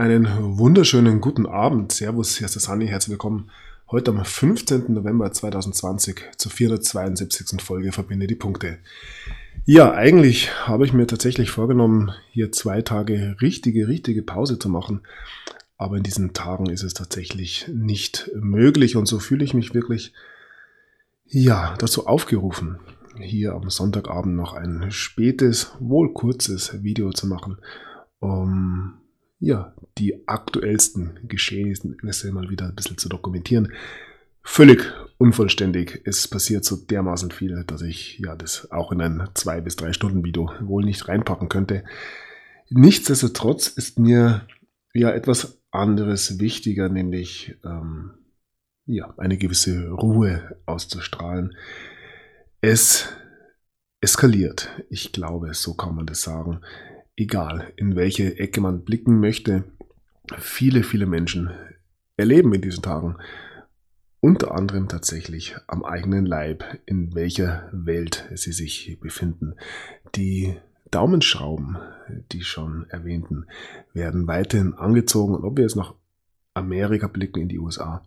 Einen wunderschönen guten Abend. Servus, hier ist der Sunny. Herzlich willkommen heute am 15. November 2020 zur 472. Folge Verbinde die Punkte. Ja, eigentlich habe ich mir tatsächlich vorgenommen, hier 2 Tage richtige Pause zu machen. Aber in diesen Tagen ist es tatsächlich nicht möglich und so fühle ich mich wirklich, dazu aufgerufen, hier am Sonntagabend noch ein spätes, wohl kurzes Video zu machen, um die aktuellsten Geschehnisse mal wieder ein bisschen zu dokumentieren. Völlig unvollständig. Es passiert so dermaßen viel, dass ich das auch in ein 2 bis 3 Stunden Video wohl nicht reinpacken könnte. Nichtsdestotrotz ist mir etwas anderes wichtiger, nämlich eine gewisse Ruhe auszustrahlen. Es eskaliert. Ich glaube, so kann man das sagen. Egal, in welche Ecke man blicken möchte, viele Menschen erleben in diesen Tagen unter anderem tatsächlich am eigenen Leib, in welcher Welt sie sich befinden. Die Daumenschrauben, die schon erwähnten, werden weiterhin angezogen. Und ob wir jetzt nach Amerika blicken, in die USA,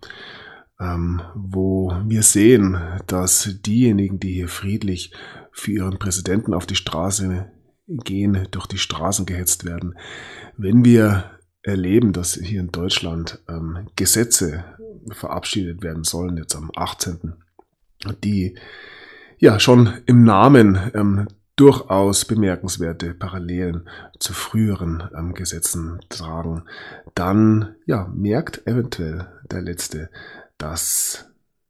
wo wir sehen, dass diejenigen, die hier friedlich für ihren Präsidenten auf die Straße gehen, durch die Straßen gehetzt werden. Wenn wir erleben, dass hier in Deutschland Gesetze verabschiedet werden sollen, jetzt am 18., die schon im Namen durchaus bemerkenswerte Parallelen zu früheren Gesetzen tragen, dann merkt eventuell der Letzte, dass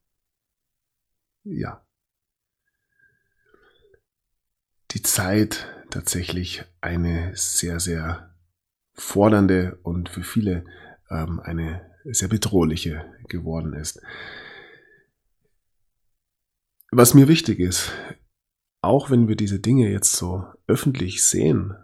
die Zeit tatsächlich eine sehr fordernde und für viele eine sehr bedrohliche geworden ist. Was mir wichtig ist, auch wenn wir diese Dinge jetzt so öffentlich sehen,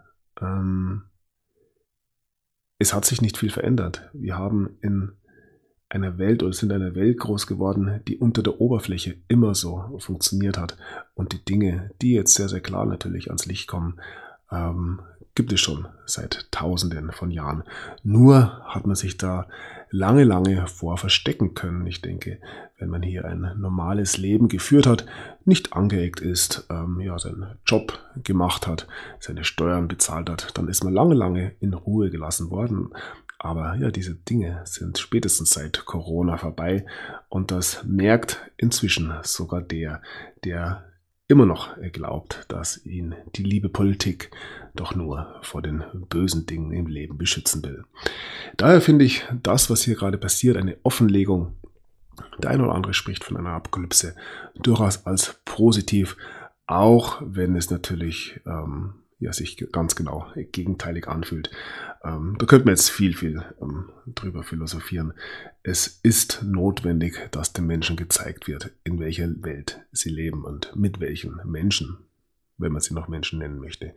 es hat sich nicht viel verändert. Wir haben in einer Welt oder sind in einer Welt groß geworden, die unter der Oberfläche immer so funktioniert hat. Und die Dinge, die jetzt sehr klar natürlich ans Licht kommen, gibt es schon seit Tausenden von Jahren. Nur hat man sich da lange vor verstecken können. Ich denke, wenn man hier ein normales Leben geführt hat, nicht angeeckt ist, seinen Job gemacht hat, seine Steuern bezahlt hat, dann ist man lange in Ruhe gelassen worden. Aber diese Dinge sind spätestens seit Corona vorbei und das merkt inzwischen sogar der immer noch glaubt, dass ihn die liebe Politik doch nur vor den bösen Dingen im Leben beschützen will. Daher finde ich das, was hier gerade passiert, eine Offenlegung, der eine oder andere spricht von einer Apokalypse, durchaus als positiv, auch wenn es natürlich sich ganz genau gegenteilig anfühlt. Da könnte man jetzt viel drüber philosophieren. Es ist notwendig, dass den Menschen gezeigt wird, in welcher Welt sie leben und mit welchen Menschen, wenn man sie noch Menschen nennen möchte,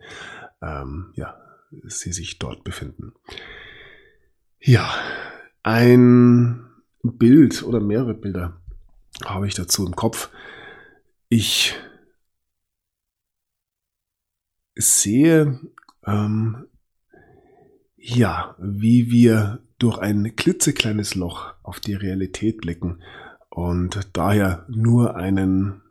sie sich dort befinden. Ja, ein Bild oder mehrere Bilder habe ich dazu im Kopf. Ich sehe, wie wir durch ein klitzekleines Loch auf die Realität blicken und daher nur einen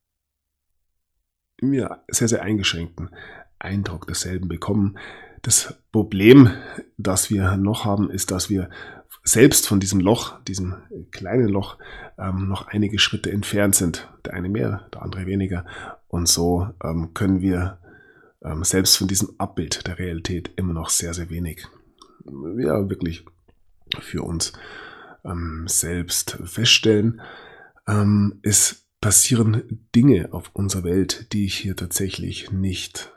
sehr eingeschränkten Eindruck desselben bekommen. Das Problem, das wir noch haben, ist, dass wir selbst von diesem Loch, diesem kleinen Loch, noch einige Schritte entfernt sind. Der eine mehr, der andere weniger. Und so können wir selbst von diesem Abbild der Realität immer noch sehr wenig wirklich für uns selbst feststellen. Es passieren Dinge auf unserer Welt, die ich hier tatsächlich nicht,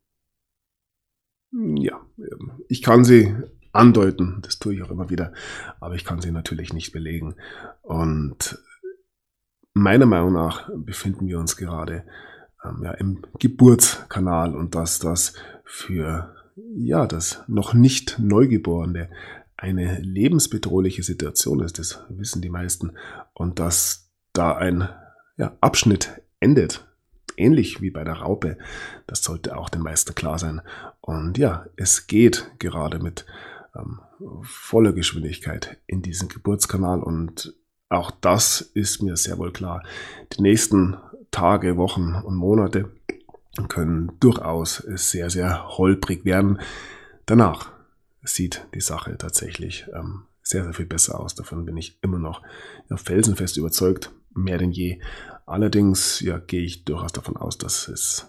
ich kann sie andeuten, das tue ich auch immer wieder, aber ich kann sie natürlich nicht belegen. Und meiner Meinung nach befinden wir uns gerade im Geburtskanal und dass das für das noch nicht Neugeborene eine lebensbedrohliche Situation ist, das wissen die meisten, und dass da ein Abschnitt endet, ähnlich wie bei der Raupe, das sollte auch den meisten klar sein. Und es geht gerade mit voller Geschwindigkeit in diesen Geburtskanal, und auch das ist mir sehr wohl klar. Die nächsten Tage, Wochen und Monate können durchaus sehr, sehr holprig werden. Danach sieht die Sache tatsächlich sehr, sehr viel besser aus. Davon bin ich immer noch felsenfest überzeugt, mehr denn je. Allerdings gehe ich durchaus davon aus, dass es,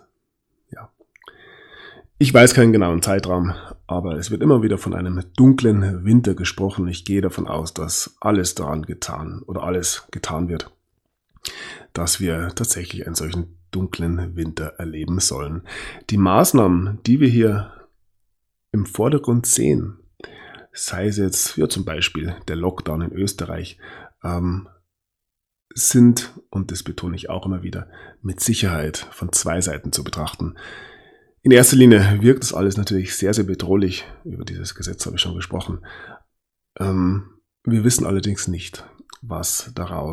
ich weiß keinen genauen Zeitraum, aber es wird immer wieder von einem dunklen Winter gesprochen. Ich gehe davon aus, dass alles getan wird, dass wir tatsächlich einen solchen dunklen Winter erleben sollen. Die Maßnahmen, die wir hier im Vordergrund sehen, sei es jetzt zum Beispiel der Lockdown in Österreich, sind, und das betone ich auch immer wieder, mit Sicherheit von zwei Seiten zu betrachten. In erster Linie wirkt das alles natürlich sehr, sehr bedrohlich. Über dieses Gesetz habe ich schon gesprochen. Wir wissen allerdings nicht, was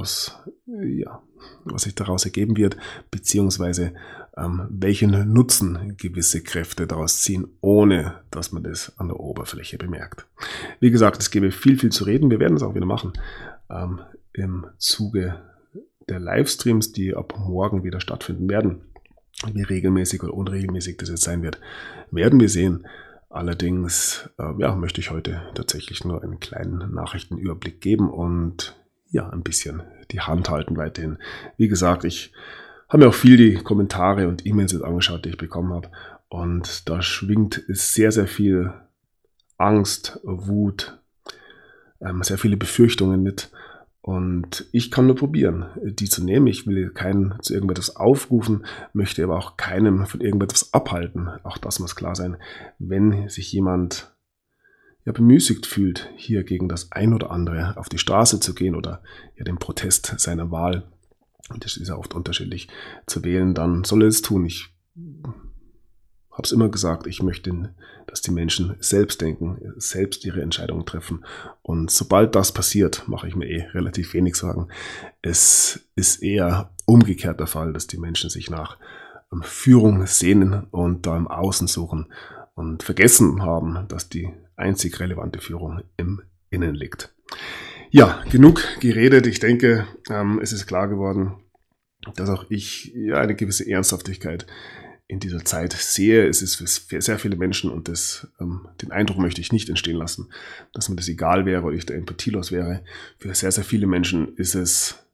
sich daraus ergeben wird, beziehungsweise welchen Nutzen gewisse Kräfte daraus ziehen, ohne dass man das an der Oberfläche bemerkt. Wie gesagt, es gäbe viel, viel zu reden. Wir werden es auch wieder machen im Zuge der Livestreams, die ab morgen wieder stattfinden werden. Wie regelmäßig oder unregelmäßig das jetzt sein wird, werden wir sehen. Allerdings möchte ich heute tatsächlich nur einen kleinen Nachrichtenüberblick geben und ein bisschen die Hand halten weiterhin. Wie gesagt, ich habe mir auch viel die Kommentare und E-Mails jetzt angeschaut, die ich bekommen habe. Und da schwingt sehr, sehr viel Angst, Wut, sehr viele Befürchtungen mit. Und ich kann nur probieren, die zu nehmen. Ich will keinen zu irgendetwas aufrufen, möchte aber auch keinem von irgendetwas abhalten. Auch das muss klar sein. Wenn sich jemand bemüßigt fühlt, hier gegen das ein oder andere auf die Straße zu gehen oder den Protest seiner Wahl, und das ist ja oft unterschiedlich, zu wählen, dann soll er es tun. Ich habe es immer gesagt, ich möchte, dass die Menschen selbst denken, selbst ihre Entscheidungen treffen. Und sobald das passiert, mache ich mir relativ wenig Sorgen. Es ist eher umgekehrt der Fall, dass die Menschen sich nach Führung sehnen und da im Außen suchen und vergessen haben, dass die einzig relevante Führung im Innen liegt. Ja, genug geredet. Ich denke, es ist klar geworden, dass auch ich eine gewisse Ernsthaftigkeit in dieser Zeit sehe. Es ist für sehr viele Menschen, und den Eindruck möchte ich nicht entstehen lassen, dass mir das egal wäre oder ich da empathielos wäre. Für sehr, sehr viele Menschen ist es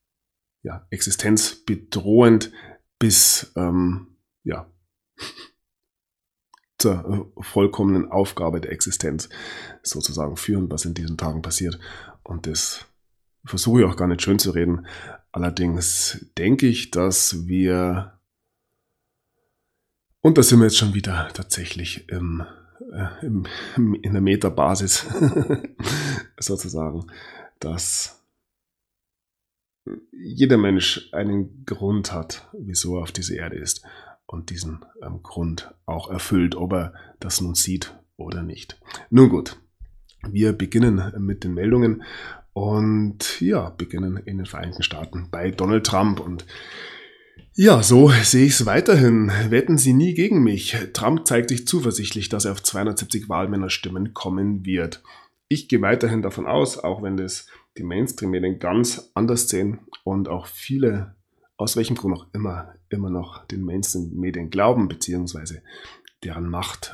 existenzbedrohend bis zur vollkommenen Aufgabe der Existenz sozusagen führen, was in diesen Tagen passiert. Und das versuche ich auch gar nicht schön zu reden. Allerdings denke ich, dass wir, und da sind wir jetzt schon wieder tatsächlich in der Metabasis sozusagen, dass jeder Mensch einen Grund hat, wieso er auf dieser Erde ist, und diesen Grund auch erfüllt, ob er das nun sieht oder nicht. Nun gut, wir beginnen mit den Meldungen und beginnen in den Vereinigten Staaten bei Donald Trump. Und so sehe ich es weiterhin. Wetten Sie nie gegen mich. Trump zeigt sich zuversichtlich, dass er auf 270 Wahlmännerstimmen kommen wird. Ich gehe weiterhin davon aus, auch wenn das die Mainstream-Medien ganz anders sehen und auch viele, aus welchem Grund auch immer noch den Mainstream-Medien glauben, beziehungsweise deren Macht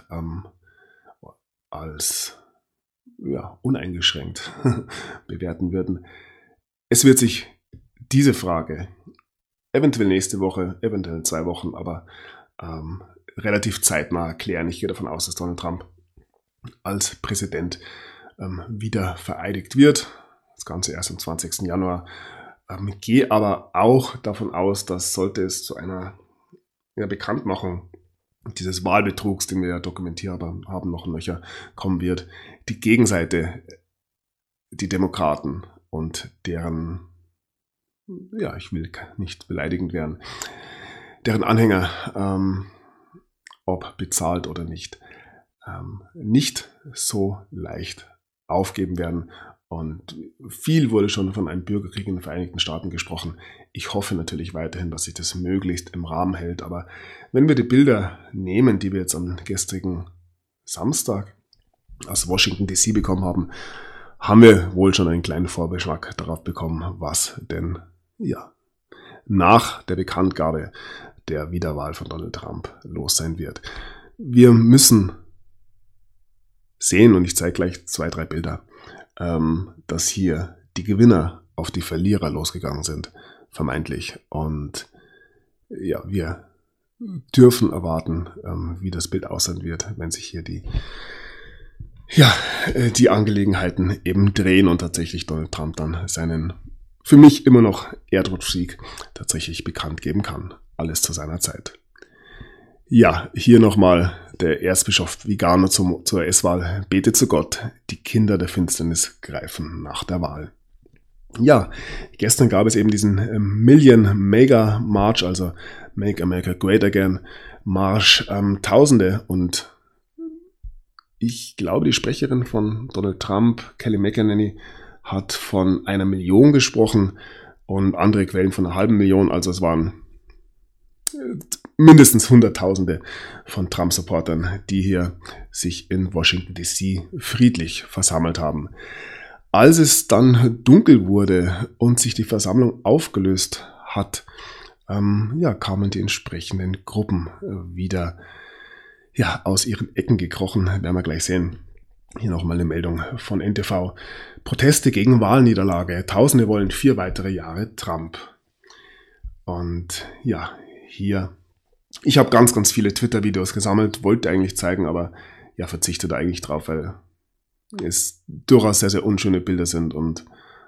als uneingeschränkt bewerten würden. Es wird sich diese Frage eventuell nächste Woche, eventuell in 2 Wochen, aber relativ zeitnah klären. Ich gehe davon aus, dass Donald Trump als Präsident wieder vereidigt wird. Das Ganze erst am 20. Januar. Gehe aber auch davon aus, dass, sollte es zu einer Bekanntmachung dieses Wahlbetrugs, den wir ja dokumentiert haben, noch ein Löcher kommen wird, die Gegenseite, die Demokraten und deren, ich will nicht beleidigend werden, deren Anhänger, ob bezahlt oder nicht so leicht aufgeben werden. Und viel wurde schon von einem Bürgerkrieg in den Vereinigten Staaten gesprochen. Ich hoffe natürlich weiterhin, dass sich das möglichst im Rahmen hält. Aber wenn wir die Bilder nehmen, die wir jetzt am gestrigen Samstag aus Washington DC bekommen haben, haben wir wohl schon einen kleinen Vorgeschmack darauf bekommen, was denn nach der Bekanntgabe der Wiederwahl von Donald Trump los sein wird. Wir müssen sehen, und ich zeige gleich 2, 3 Bilder, dass hier die Gewinner auf die Verlierer losgegangen sind, vermeintlich. Und ja, wir dürfen erwarten, wie das Bild aussehen wird, wenn sich hier die Angelegenheiten eben drehen und tatsächlich Donald Trump dann seinen für mich immer noch Erdrutschsieg tatsächlich bekannt geben kann. Alles zu seiner Zeit. Ja, hier nochmal der Erzbischof Vigano zur S-Wahl. Bete zu Gott, die Kinder der Finsternis greifen nach der Wahl. Ja, gestern gab es eben diesen Million Mega March, also Make America Great Again Marsch, Tausende, und ich glaube, die Sprecherin von Donald Trump, Kelly McEnany, hat von 1 Million gesprochen und andere Quellen von 500.000, also es waren mindestens Hunderttausende von Trump-Supportern, die hier sich in Washington DC friedlich versammelt haben. Als es dann dunkel wurde und sich die Versammlung aufgelöst hat, kamen die entsprechenden Gruppen wieder aus ihren Ecken gekrochen, werden wir gleich sehen. Hier nochmal eine Meldung von NTV. Proteste gegen Wahlniederlage. Tausende wollen 4 weitere Jahre Trump. Und ja, hier, ich habe ganz, ganz viele Twitter-Videos gesammelt, wollte eigentlich zeigen, aber verzichte da eigentlich drauf, weil es durchaus sehr, sehr unschöne Bilder sind und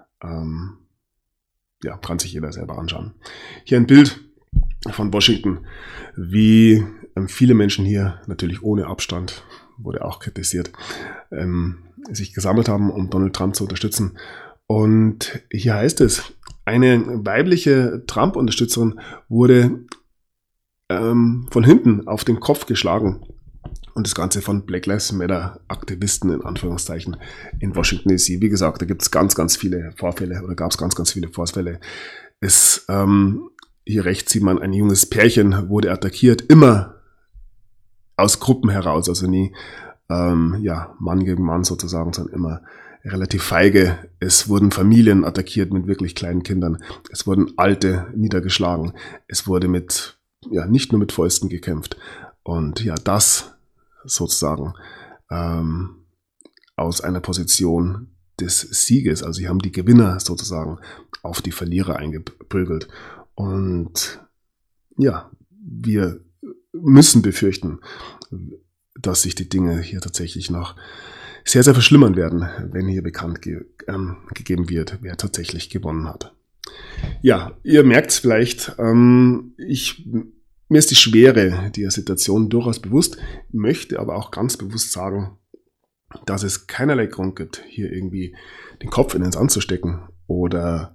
kann sich jeder selber anschauen. Hier ein Bild von Washington, wie viele Menschen hier, natürlich ohne Abstand, wurde auch kritisiert, sich gesammelt haben, um Donald Trump zu unterstützen. Und hier heißt es, eine weibliche Trump-Unterstützerin wurde von hinten auf den Kopf geschlagen. Und das Ganze von Black Lives Matter Aktivisten in Anführungszeichen in Washington DC. Wie gesagt, da gibt es ganz, ganz viele Vorfälle oder gab es ganz, ganz viele Vorfälle. Hier rechts sieht man, ein junges Pärchen wurde attackiert, immer aus Gruppen heraus, also nie Mann gegen Mann sozusagen, sondern immer relativ feige. Es wurden Familien attackiert mit wirklich kleinen Kindern. Es wurden Alte niedergeschlagen. Es wurde nicht nur mit Fäusten gekämpft. Und das sozusagen aus einer Position des Sieges. Also sie haben die Gewinner sozusagen auf die Verlierer eingeprügelt. Und wir müssen befürchten, dass sich die Dinge hier tatsächlich noch sehr, sehr verschlimmern werden, wenn hier bekannt gegeben wird, wer tatsächlich gewonnen hat. Ja, ihr merkt es vielleicht, mir ist die Schwere dieser Situation durchaus bewusst, möchte aber auch ganz bewusst sagen, dass es keinerlei Grund gibt, hier irgendwie den Kopf in den Sand zu stecken oder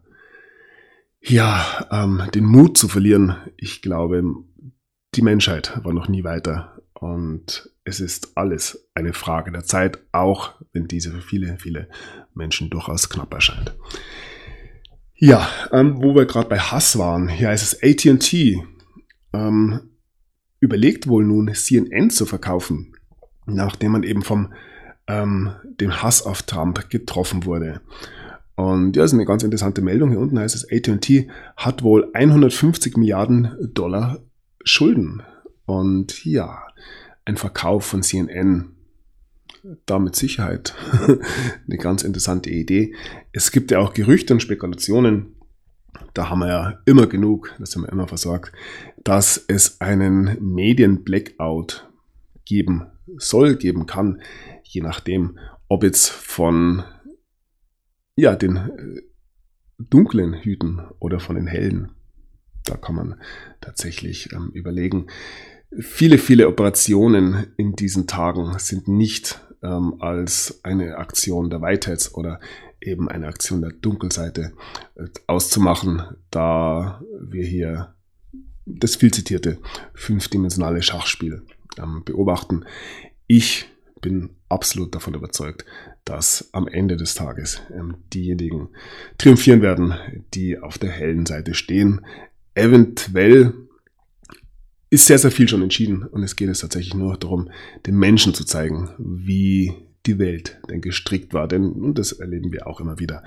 den Mut zu verlieren. Ich glaube, die Menschheit war noch nie weiter und es ist alles eine Frage der Zeit, auch wenn diese für viele, viele Menschen durchaus knapp erscheint. Ja, wo wir gerade bei Hass waren, hier heißt es AT&T überlegt wohl nun CNN zu verkaufen, nachdem man eben vom dem Hass auf Trump getroffen wurde. Und das ist eine ganz interessante Meldung. Hier unten heißt es, AT&T hat wohl 150 Milliarden Dollar Schulden. Und ein Verkauf von CNN, da mit Sicherheit eine ganz interessante Idee. Es gibt ja auch Gerüchte und Spekulationen, da haben wir ja immer genug, das sind wir immer versorgt, dass es einen Medien-Blackout geben kann, je nachdem, ob jetzt von den dunklen Hüten oder von den hellen. Da kann man tatsächlich überlegen. Viele, viele Operationen in diesen Tagen sind nicht als eine Aktion der Whiteheads oder eben eine Aktion der Dunkelseite auszumachen, da wir hier das viel zitierte 5-dimensionale Schachspiel beobachten. Ich bin absolut davon überzeugt, dass am Ende des Tages diejenigen triumphieren werden, die auf der hellen Seite stehen. Eventuell ist sehr, sehr viel schon entschieden und es geht jetzt tatsächlich nur darum, den Menschen zu zeigen, wie die Welt denn gestrickt war. Denn, und das erleben wir auch immer wieder,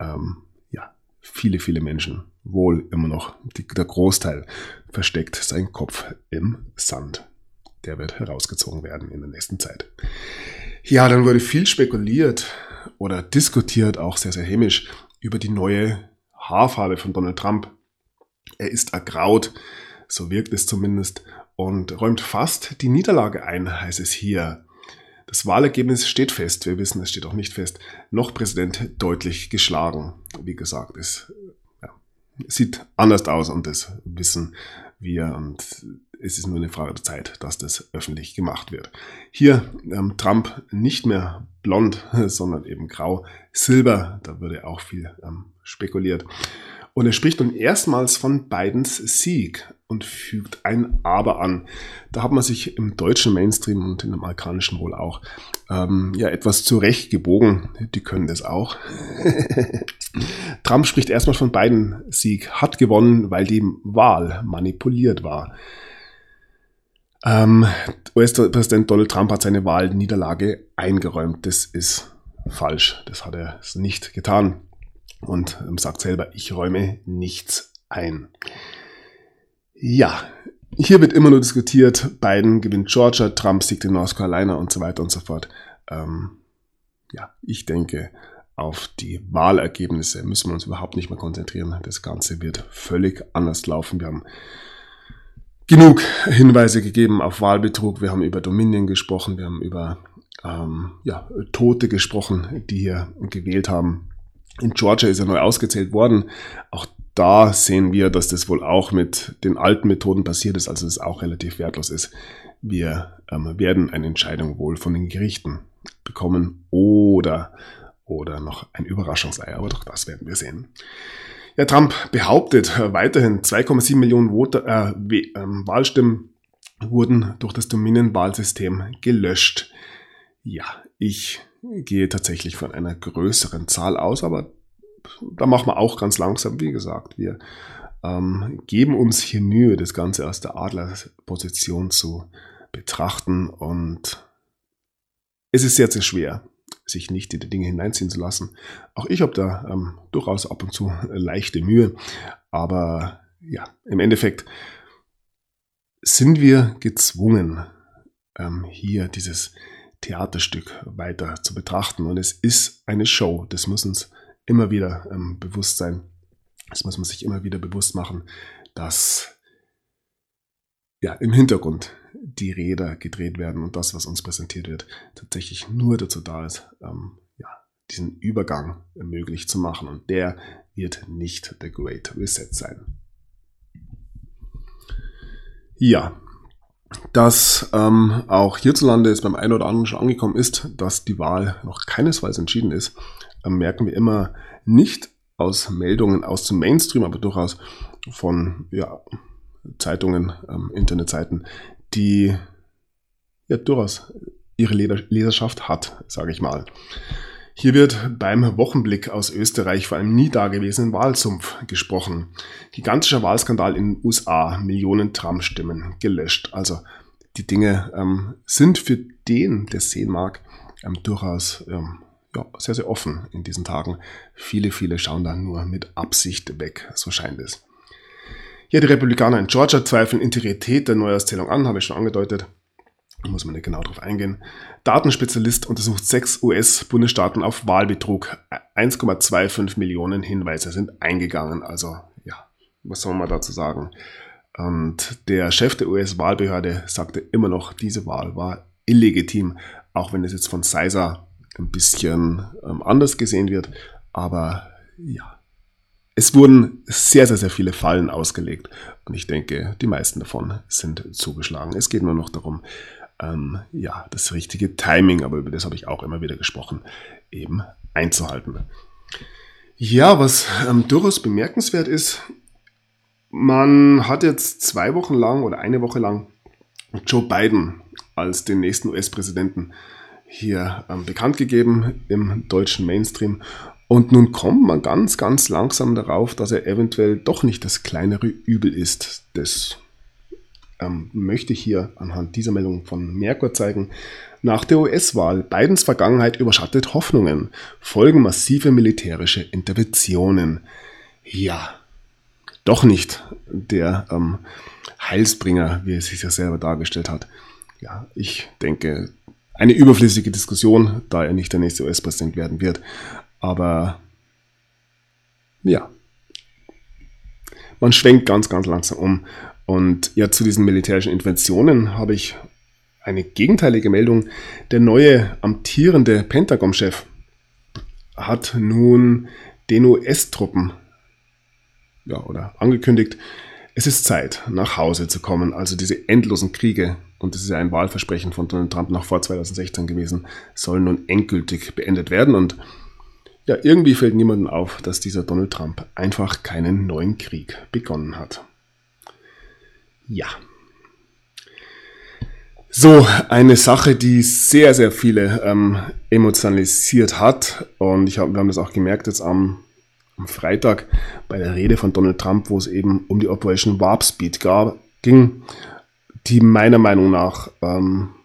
viele Menschen, wohl immer noch der Großteil, versteckt seinen Kopf im Sand. Der wird herausgezogen werden in der nächsten Zeit. Ja, dann wurde viel spekuliert oder diskutiert, auch sehr, sehr hämisch, über die neue Haarfarbe von Donald Trump. Er ist ergraut, so wirkt es zumindest, und räumt fast die Niederlage ein, heißt es hier. Das Wahlergebnis steht fest, wir wissen, es steht auch nicht fest, noch Präsident deutlich geschlagen. Wie gesagt, es sieht anders aus und das wissen wir und es ist nur eine Frage der Zeit, dass das öffentlich gemacht wird. Hier Trump nicht mehr blond, sondern eben grau, silber, da würde auch viel spekuliert. Und er spricht nun erstmals von Bidens Sieg und fügt ein Aber an. Da hat man sich im deutschen Mainstream und in dem amerikanischen wohl auch etwas zurechtgebogen. Die können das auch. Trump spricht erstmal von Bidens Sieg, hat gewonnen, weil die Wahl manipuliert war. US-Präsident Donald Trump hat seine Wahlniederlage eingeräumt. Das ist falsch. Das hat er nicht getan. Und sagt selber, ich räume nichts ein. Ja, hier wird immer nur diskutiert, Biden gewinnt Georgia, Trump siegt in North Carolina und so weiter und so fort. Ich denke, auf die Wahlergebnisse müssen wir uns überhaupt nicht mehr konzentrieren. Das Ganze wird völlig anders laufen. Wir haben genug Hinweise gegeben auf Wahlbetrug. Wir haben über Dominion gesprochen, wir haben über Tote gesprochen, die hier gewählt haben. In Georgia ist er neu ausgezählt worden. Auch da sehen wir, dass das wohl auch mit den alten Methoden passiert ist, also es auch relativ wertlos ist. Wir werden eine Entscheidung wohl von den Gerichten bekommen oder noch ein Überraschungsei, aber doch das werden wir sehen. Ja, Trump behauptet weiterhin, 2,7 Millionen Wahlstimmen wurden durch das Dominion-Wahlsystem gelöscht. Ja, ich gehe tatsächlich von einer größeren Zahl aus, aber da machen wir auch ganz langsam, wie gesagt, wir geben uns hier Mühe, das Ganze aus der Adlerposition zu betrachten und es ist sehr, sehr schwer, sich nicht in die Dinge hineinziehen zu lassen. Auch ich habe da durchaus ab und zu leichte Mühe, aber ja, im Endeffekt sind wir gezwungen, hier dieses Theaterstück weiter zu betrachten. Und es ist eine Show. Das muss uns immer wieder bewusst sein. Das muss man sich immer wieder bewusst machen, dass im Hintergrund die Räder gedreht werden und das, was uns präsentiert wird, tatsächlich nur dazu da ist, diesen Übergang möglich zu machen. Und der wird nicht der Great Reset sein. Ja, dass auch hierzulande es beim einen oder anderen schon angekommen ist, dass die Wahl noch keinesfalls entschieden ist, merken wir immer nicht aus Meldungen aus dem Mainstream, aber durchaus von Zeitungen, Internetseiten, die durchaus ihre Leserschaft hat, sage ich mal. Hier wird beim Wochenblick aus Österreich vor einem nie dagewesenen Wahlsumpf gesprochen. Gigantischer Wahlskandal in den USA, Millionen Trump-Stimmen gelöscht. Also die Dinge sind für den, der es sehen mag, durchaus sehr, sehr offen in diesen Tagen. Viele schauen da nur mit Absicht weg, so scheint es. Ja, die Republikaner in Georgia zweifeln Integrität der Neuauszählung an, habe ich schon angedeutet. Da muss man nicht genau drauf eingehen. Datenspezialist untersucht 6 US-Bundesstaaten auf Wahlbetrug. 1,25 Millionen Hinweise sind eingegangen. Also, was soll man dazu sagen? Und der Chef der US-Wahlbehörde sagte immer noch, diese Wahl war illegitim, auch wenn es jetzt von CISA ein bisschen anders gesehen wird. Aber es wurden sehr, sehr, sehr viele Fallen ausgelegt. Und ich denke, die meisten davon sind zugeschlagen. Es geht nur noch darum, das richtige Timing, aber über das habe ich auch immer wieder gesprochen, eben einzuhalten. Ja, was durchaus bemerkenswert ist, man hat jetzt 2 Wochen lang oder eine Woche lang Joe Biden als den nächsten US-Präsidenten hier bekannt gegeben im deutschen Mainstream. Und nun kommt man ganz, ganz langsam darauf, dass er eventuell doch nicht das kleinere Übel ist. Das möchte ich hier anhand dieser Meldung von Merkur zeigen. Nach der US-Wahl Bidens Vergangenheit überschattet Hoffnungen, folgen massive militärische Interventionen. Ja, doch nicht der Heilsbringer, wie er sich ja selber dargestellt hat. Ja, ich denke, eine überflüssige Diskussion, da er nicht der nächste US-Präsident werden wird. Aber ja, man schwenkt ganz, ganz langsam um. Und ja, zu diesen militärischen Interventionen habe ich eine gegenteilige Meldung. Der neue amtierende Pentagon-Chef hat nun den US-Truppen oder angekündigt, es ist Zeit, nach Hause zu kommen. Also diese endlosen Kriege, und das ist ja ein Wahlversprechen von Donald Trump noch vor 2016 gewesen, sollen nun endgültig beendet werden. Und ja, irgendwie fällt niemandem auf, dass dieser Donald Trump einfach keinen neuen Krieg begonnen hat. Ja. So, eine Sache, die sehr, sehr viele emotionalisiert hat. Und wir haben das auch gemerkt jetzt am Freitag bei der Rede von Donald Trump, wo es eben um die Operation Warp Speed ging, die meiner Meinung nach, man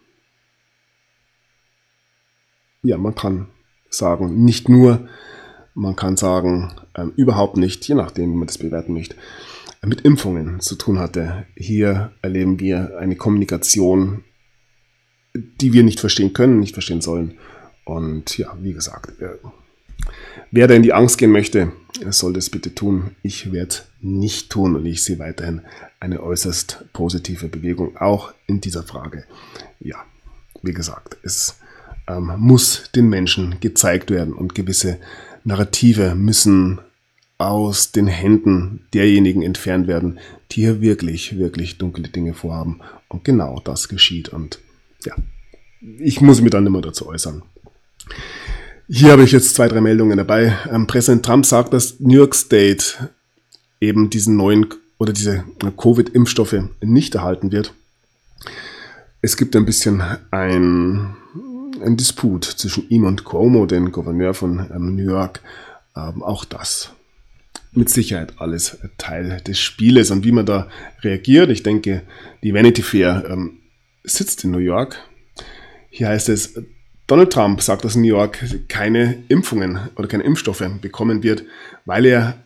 kann sagen, nicht nur, man kann sagen, überhaupt nicht, je nachdem, wie man das bewerten möchte, mit Impfungen zu tun hatte. Hier erleben wir eine Kommunikation, die wir nicht verstehen können, nicht verstehen sollen. Und ja, wie gesagt, wer da in die Angst gehen möchte, soll das bitte tun. Ich werde es nicht tun und ich sehe weiterhin eine äußerst positive Bewegung, auch in dieser Frage. Ja, wie gesagt, es muss den Menschen gezeigt werden und gewisse Narrative müssen aus den Händen derjenigen entfernt werden, die hier wirklich, wirklich dunkle Dinge vorhaben. Und genau das geschieht. Und ja, ich muss mich dann immer dazu äußern. Hier habe ich jetzt 2, 3 Meldungen dabei. Präsident Trump sagt, dass New York State eben diesen neuen oder diese Covid-Impfstoffe nicht erhalten wird. Es gibt ein bisschen ein Disput zwischen ihm und Cuomo, den Gouverneur von New York. Auch das mit Sicherheit alles Teil des Spieles und wie man da reagiert. Ich denke, die Vanity Fair sitzt in New York. Hier heißt es, Donald Trump sagt, dass New York keine Impfungen oder keine Impfstoffe bekommen wird, weil er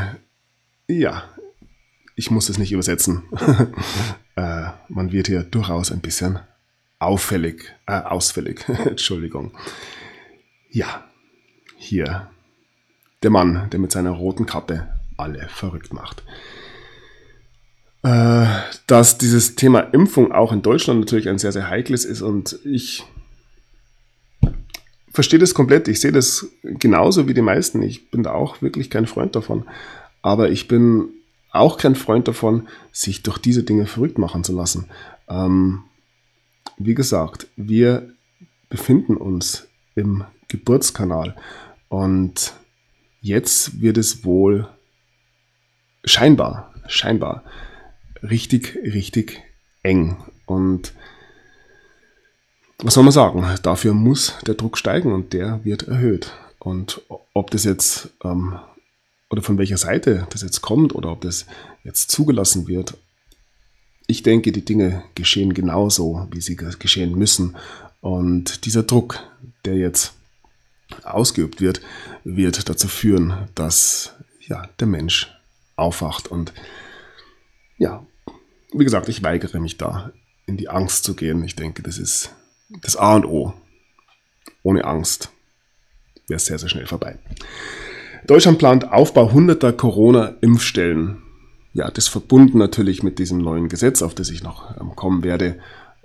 ich muss das nicht übersetzen. Man wird hier durchaus ein bisschen ausfällig. Entschuldigung. Ja, hier der Mann, der mit seiner roten Kappe alle verrückt macht. Dass dieses Thema Impfung auch in Deutschland natürlich ein sehr, sehr heikles ist und ich verstehe das komplett. Ich sehe das genauso wie die meisten. Ich bin da auch wirklich kein Freund davon. Aber ich bin auch kein Freund davon, sich durch diese Dinge verrückt machen zu lassen. Wie gesagt, wir befinden uns im Geburtskanal und jetzt wird es wohl scheinbar richtig, richtig eng. Und was soll man sagen? Dafür muss der Druck steigen und der wird erhöht. Und ob das jetzt oder von welcher Seite das jetzt kommt oder ob das jetzt zugelassen wird, ich denke, die Dinge geschehen genauso, wie sie geschehen müssen. Und dieser Druck, der jetzt ausgeübt wird, wird dazu führen, dass der Mensch aufwacht. Und ja, wie gesagt, ich weigere mich da, in die Angst zu gehen. Ich denke, das ist das A und O. Ohne Angst wäre es sehr, sehr schnell vorbei. Deutschland plant Aufbau hunderter Corona-Impfstellen. Ja, das verbunden natürlich mit diesem neuen Gesetz, auf das ich noch kommen werde,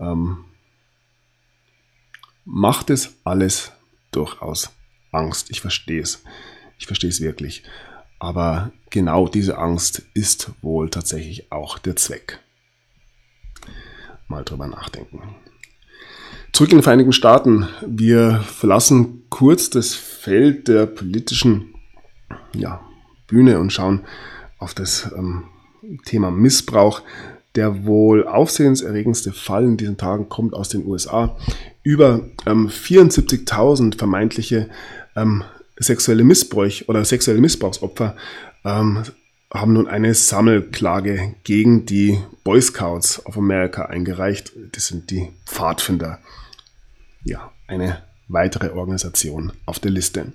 macht es alles durchaus Angst. Ich verstehe es. Ich verstehe es wirklich. Aber genau diese Angst ist wohl tatsächlich auch der Zweck. Mal drüber nachdenken. Zurück in den Vereinigten Staaten. Wir verlassen kurz das Feld der politischen Bühne und schauen auf das Thema Missbrauch. Der wohl aufsehenserregendste Fall in diesen Tagen kommt aus den USA. Über 74.000 vermeintliche sexuelle Missbrauchsopfer haben nun eine Sammelklage gegen die Boy Scouts of America eingereicht. Das sind die Pfadfinder. ja, eine weitere Organisation auf der Liste.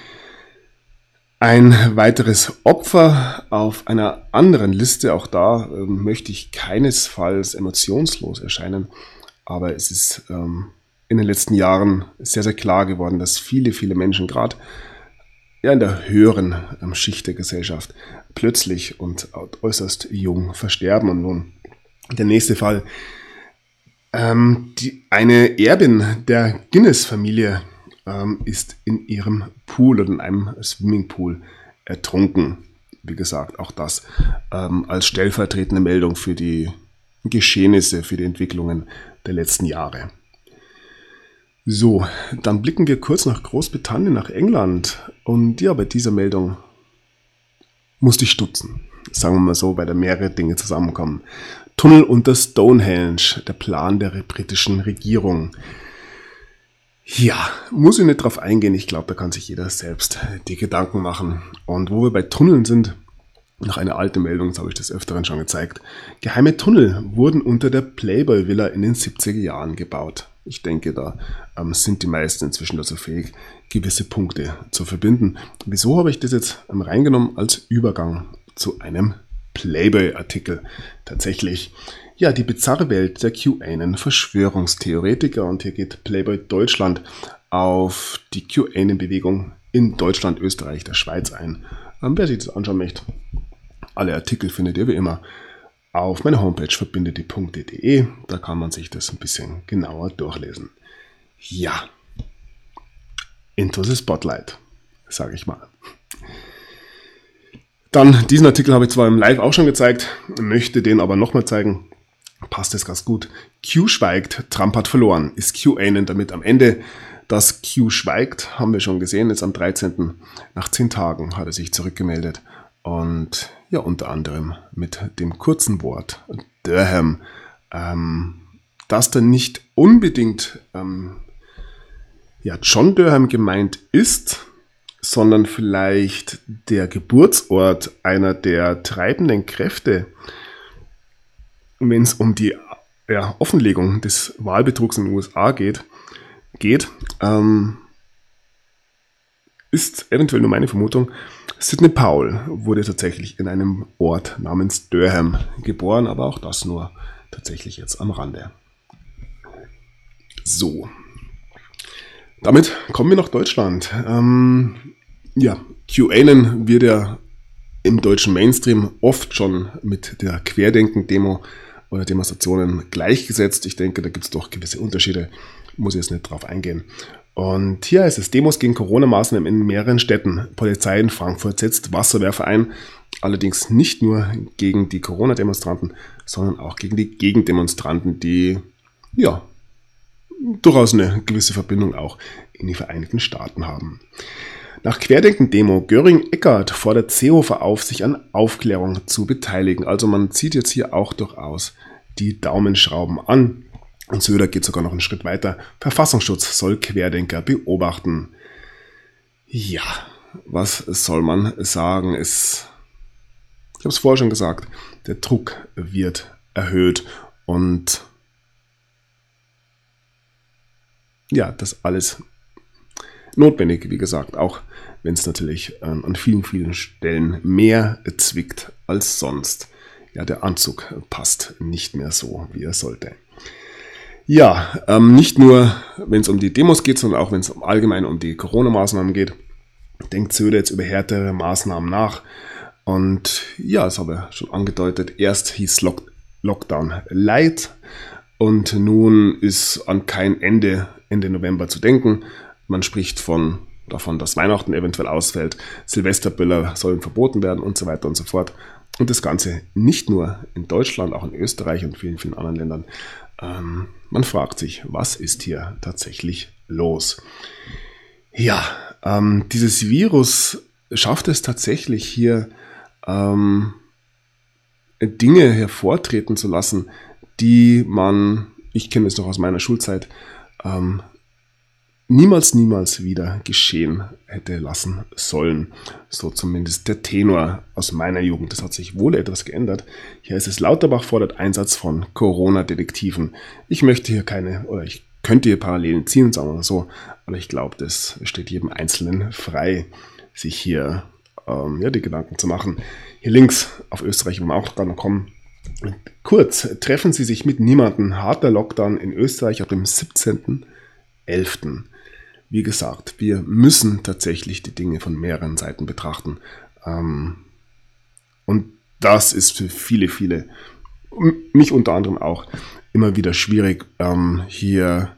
Ein weiteres Opfer auf einer anderen Liste, auch da möchte ich keinesfalls emotionslos erscheinen, aber es ist in den letzten Jahren sehr, sehr klar geworden, dass viele, viele Menschen gerade in der höheren Schicht der Gesellschaft plötzlich und äußerst jung versterben. Und nun der nächste Fall. Eine Erbin der Guinness-Familie ist in ihrem Pool oder in einem Swimmingpool ertrunken. Wie gesagt, auch das als stellvertretende Meldung für die Geschehnisse, für die Entwicklungen der letzten Jahre. So, dann blicken wir kurz nach Großbritannien, nach England. Und ja, bei dieser Meldung musste ich stutzen. Sagen wir mal so, weil da mehrere Dinge zusammenkommen. Tunnel unter Stonehenge, der Plan der britischen Regierung. Ja, muss ich nicht drauf eingehen. Ich glaube, da kann sich jeder selbst die Gedanken machen. Und wo wir bei Tunneln sind, noch eine alte Meldung, das habe ich des Öfteren schon gezeigt. Geheime Tunnel wurden unter der Playboy Villa in den 70er Jahren gebaut. Ich denke, da sind die meisten inzwischen dazu fähig, gewisse Punkte zu verbinden. Wieso habe ich das jetzt reingenommen als Übergang zu einem Playboy-Artikel? Tatsächlich, ja, die bizarre Welt der QAnon-Verschwörungstheoretiker. Und hier geht Playboy Deutschland auf die QAnon-Bewegung in Deutschland, Österreich, der Schweiz ein. Wer sich das anschauen möchte, alle Artikel findet ihr wie immer auf meiner Homepage verbindeti.de. Da kann man sich das ein bisschen genauer durchlesen. Ja, into the spotlight, sage ich mal. Dann, diesen Artikel habe ich zwar im Live auch schon gezeigt, möchte den aber nochmal zeigen. Passt jetzt ganz gut. Q schweigt, Trump hat verloren. Ist QAnon damit am Ende? Dass Q schweigt, haben wir schon gesehen. Jetzt am 13. nach 10 Tagen hat er sich zurückgemeldet. Und ja, unter anderem mit dem kurzen Wort Durham, dass da nicht unbedingt John Durham gemeint ist, sondern vielleicht der Geburtsort einer der treibenden Kräfte, wenn es um die Offenlegung des Wahlbetrugs in den USA geht, ist eventuell nur meine Vermutung. Sidney Powell wurde tatsächlich in einem Ort namens Durham geboren, aber auch das nur tatsächlich jetzt am Rande. So, damit kommen wir nach Deutschland. QAnon wird ja im deutschen Mainstream oft schon mit der Querdenken-Demo oder Demonstrationen gleichgesetzt. Ich denke, da gibt es doch gewisse Unterschiede, muss ich jetzt nicht drauf eingehen. Und hier heißt es: Demos gegen Corona-Maßnahmen in mehreren Städten. Polizei in Frankfurt setzt Wasserwerfer ein. Allerdings nicht nur gegen die Corona-Demonstranten, sondern auch gegen die Gegendemonstranten, die durchaus eine gewisse Verbindung auch in die Vereinigten Staaten haben. Nach Querdenken-Demo Göring-Eckardt fordert Seehofer auf, sich an Aufklärung zu beteiligen. Also man zieht jetzt hier auch durchaus die Daumenschrauben an. Und Söder geht sogar noch einen Schritt weiter. Verfassungsschutz soll Querdenker beobachten. Ja, was soll man sagen? Ich habe es vorher schon gesagt, der Druck wird erhöht und ja, das alles notwendig, wie gesagt, auch wenn es natürlich an vielen, vielen Stellen mehr zwickt als sonst. Ja, der Anzug passt nicht mehr so, wie er sollte. Ja, nicht nur, wenn es um die Demos geht, sondern auch wenn es allgemein um die Corona-Maßnahmen geht, denkt Söder jetzt über härtere Maßnahmen nach. Und ja, das habe ich schon angedeutet, erst hieß Lockdown Light und nun ist an kein Ende November zu denken. Man spricht davon, dass Weihnachten eventuell ausfällt, Silvesterböller sollen verboten werden und so weiter und so fort. Und das Ganze nicht nur in Deutschland, auch in Österreich und vielen, vielen anderen Ländern. Man fragt sich, was ist hier tatsächlich los? Ja, dieses Virus schafft es tatsächlich hier, Dinge hervortreten zu lassen, die ich kenne es noch aus meiner Schulzeit, niemals wieder geschehen hätte lassen sollen. So zumindest der Tenor aus meiner Jugend. Das hat sich wohl etwas geändert. Hier heißt es: Lauterbach fordert Einsatz von Corona-Detektiven. Ich möchte hier könnte hier Parallelen ziehen, sagen wir mal so. Aber ich glaube, das steht jedem Einzelnen frei, sich hier die Gedanken zu machen. Hier links auf Österreich, wo wir auch gerade noch kommen. Kurz, treffen Sie sich mit niemandem. Harter Lockdown in Österreich ab dem 17.11. Wie gesagt, wir müssen tatsächlich die Dinge von mehreren Seiten betrachten. Und das ist für viele, viele, mich unter anderem auch, immer wieder schwierig, hier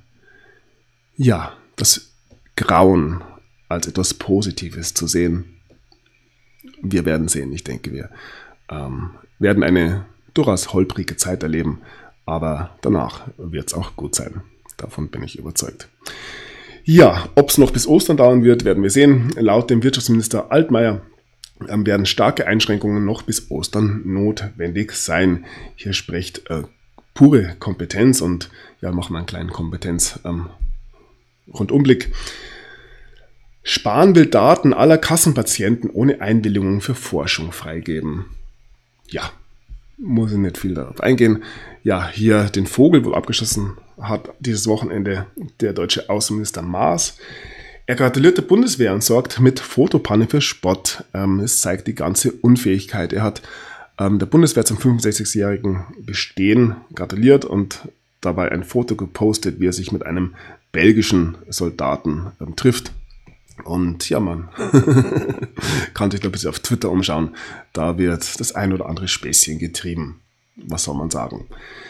das Grauen als etwas Positives zu sehen. Wir werden sehen. Ich denke, wir werden eine durchaus holprige Zeit erleben, aber danach wird es auch gut sein. Davon bin ich überzeugt. Ja, ob es noch bis Ostern dauern wird, werden wir sehen. Laut dem Wirtschaftsminister Altmaier werden starke Einschränkungen noch bis Ostern notwendig sein. Hier spricht pure Kompetenz und machen wir einen kleinen Kompetenz-Rundumblick. Spahn will Daten aller Kassenpatienten ohne Einwilligung für Forschung freigeben. Ja, muss ich nicht viel darauf eingehen. Ja, hier den Vogel wohl abgeschossen hat dieses Wochenende der deutsche Außenminister Maas. Er gratuliert der Bundeswehr und sorgt mit Fotopanne für Spott. Es zeigt die ganze Unfähigkeit. Er hat der Bundeswehr zum 65-jährigen Bestehen gratuliert und dabei ein Foto gepostet, wie er sich mit einem belgischen Soldaten trifft. Und ja, man kann sich da ein bisschen auf Twitter umschauen. Da wird das ein oder andere Späßchen getrieben. Was soll man sagen?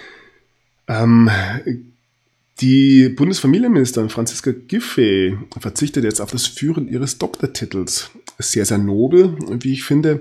Die Bundesfamilienministerin Franziska Giffey verzichtet jetzt auf das Führen ihres Doktortitels. Sehr, sehr nobel, wie ich finde.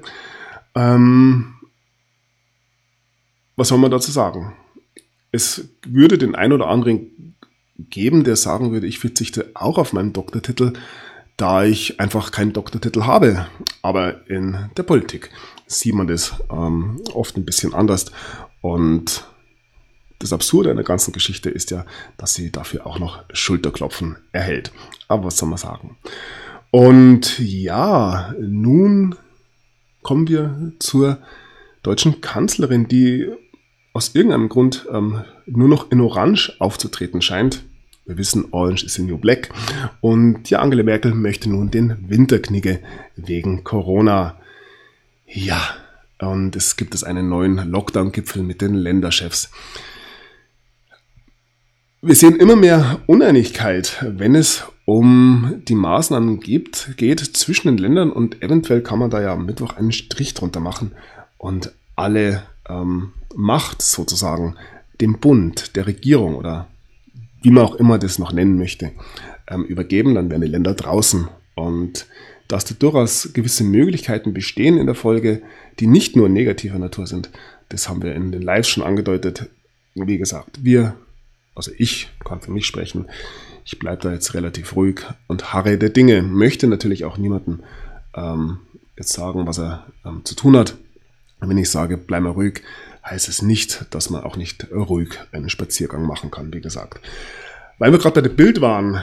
Was soll man dazu sagen? Es würde den einen oder anderen geben, der sagen würde, ich verzichte auch auf meinen Doktortitel, da ich einfach keinen Doktortitel habe. Aber in der Politik sieht man das oft ein bisschen anders. Und das Absurde an der ganzen Geschichte ist ja, dass sie dafür auch noch Schulterklopfen erhält. Aber was soll man sagen? Und ja, nun kommen wir zur deutschen Kanzlerin, die aus irgendeinem Grund nur noch in Orange aufzutreten scheint. Wir wissen, Orange is the new black. Und ja, Angela Merkel möchte nun den Winter knicken wegen Corona. Ja, und es gibt einen neuen Lockdown-Gipfel mit den Länderchefs. Wir sehen immer mehr Uneinigkeit, wenn es um die Maßnahmen geht zwischen den Ländern, und eventuell kann man da ja am Mittwoch einen Strich drunter machen und alle Macht sozusagen dem Bund, der Regierung oder wie man auch immer das noch nennen möchte, übergeben. Dann wären die Länder draußen. Und dass da durchaus gewisse Möglichkeiten bestehen in der Folge, die nicht nur negativer Natur sind, das haben wir in den Lives schon angedeutet. Wie gesagt, ich kann für mich sprechen, ich bleibe da jetzt relativ ruhig und harre der Dinge. Möchte natürlich auch niemandem jetzt sagen, was er zu tun hat. Wenn ich sage, bleib mal ruhig, heißt es nicht, dass man auch nicht ruhig einen Spaziergang machen kann, wie gesagt. Weil wir gerade bei der Bild waren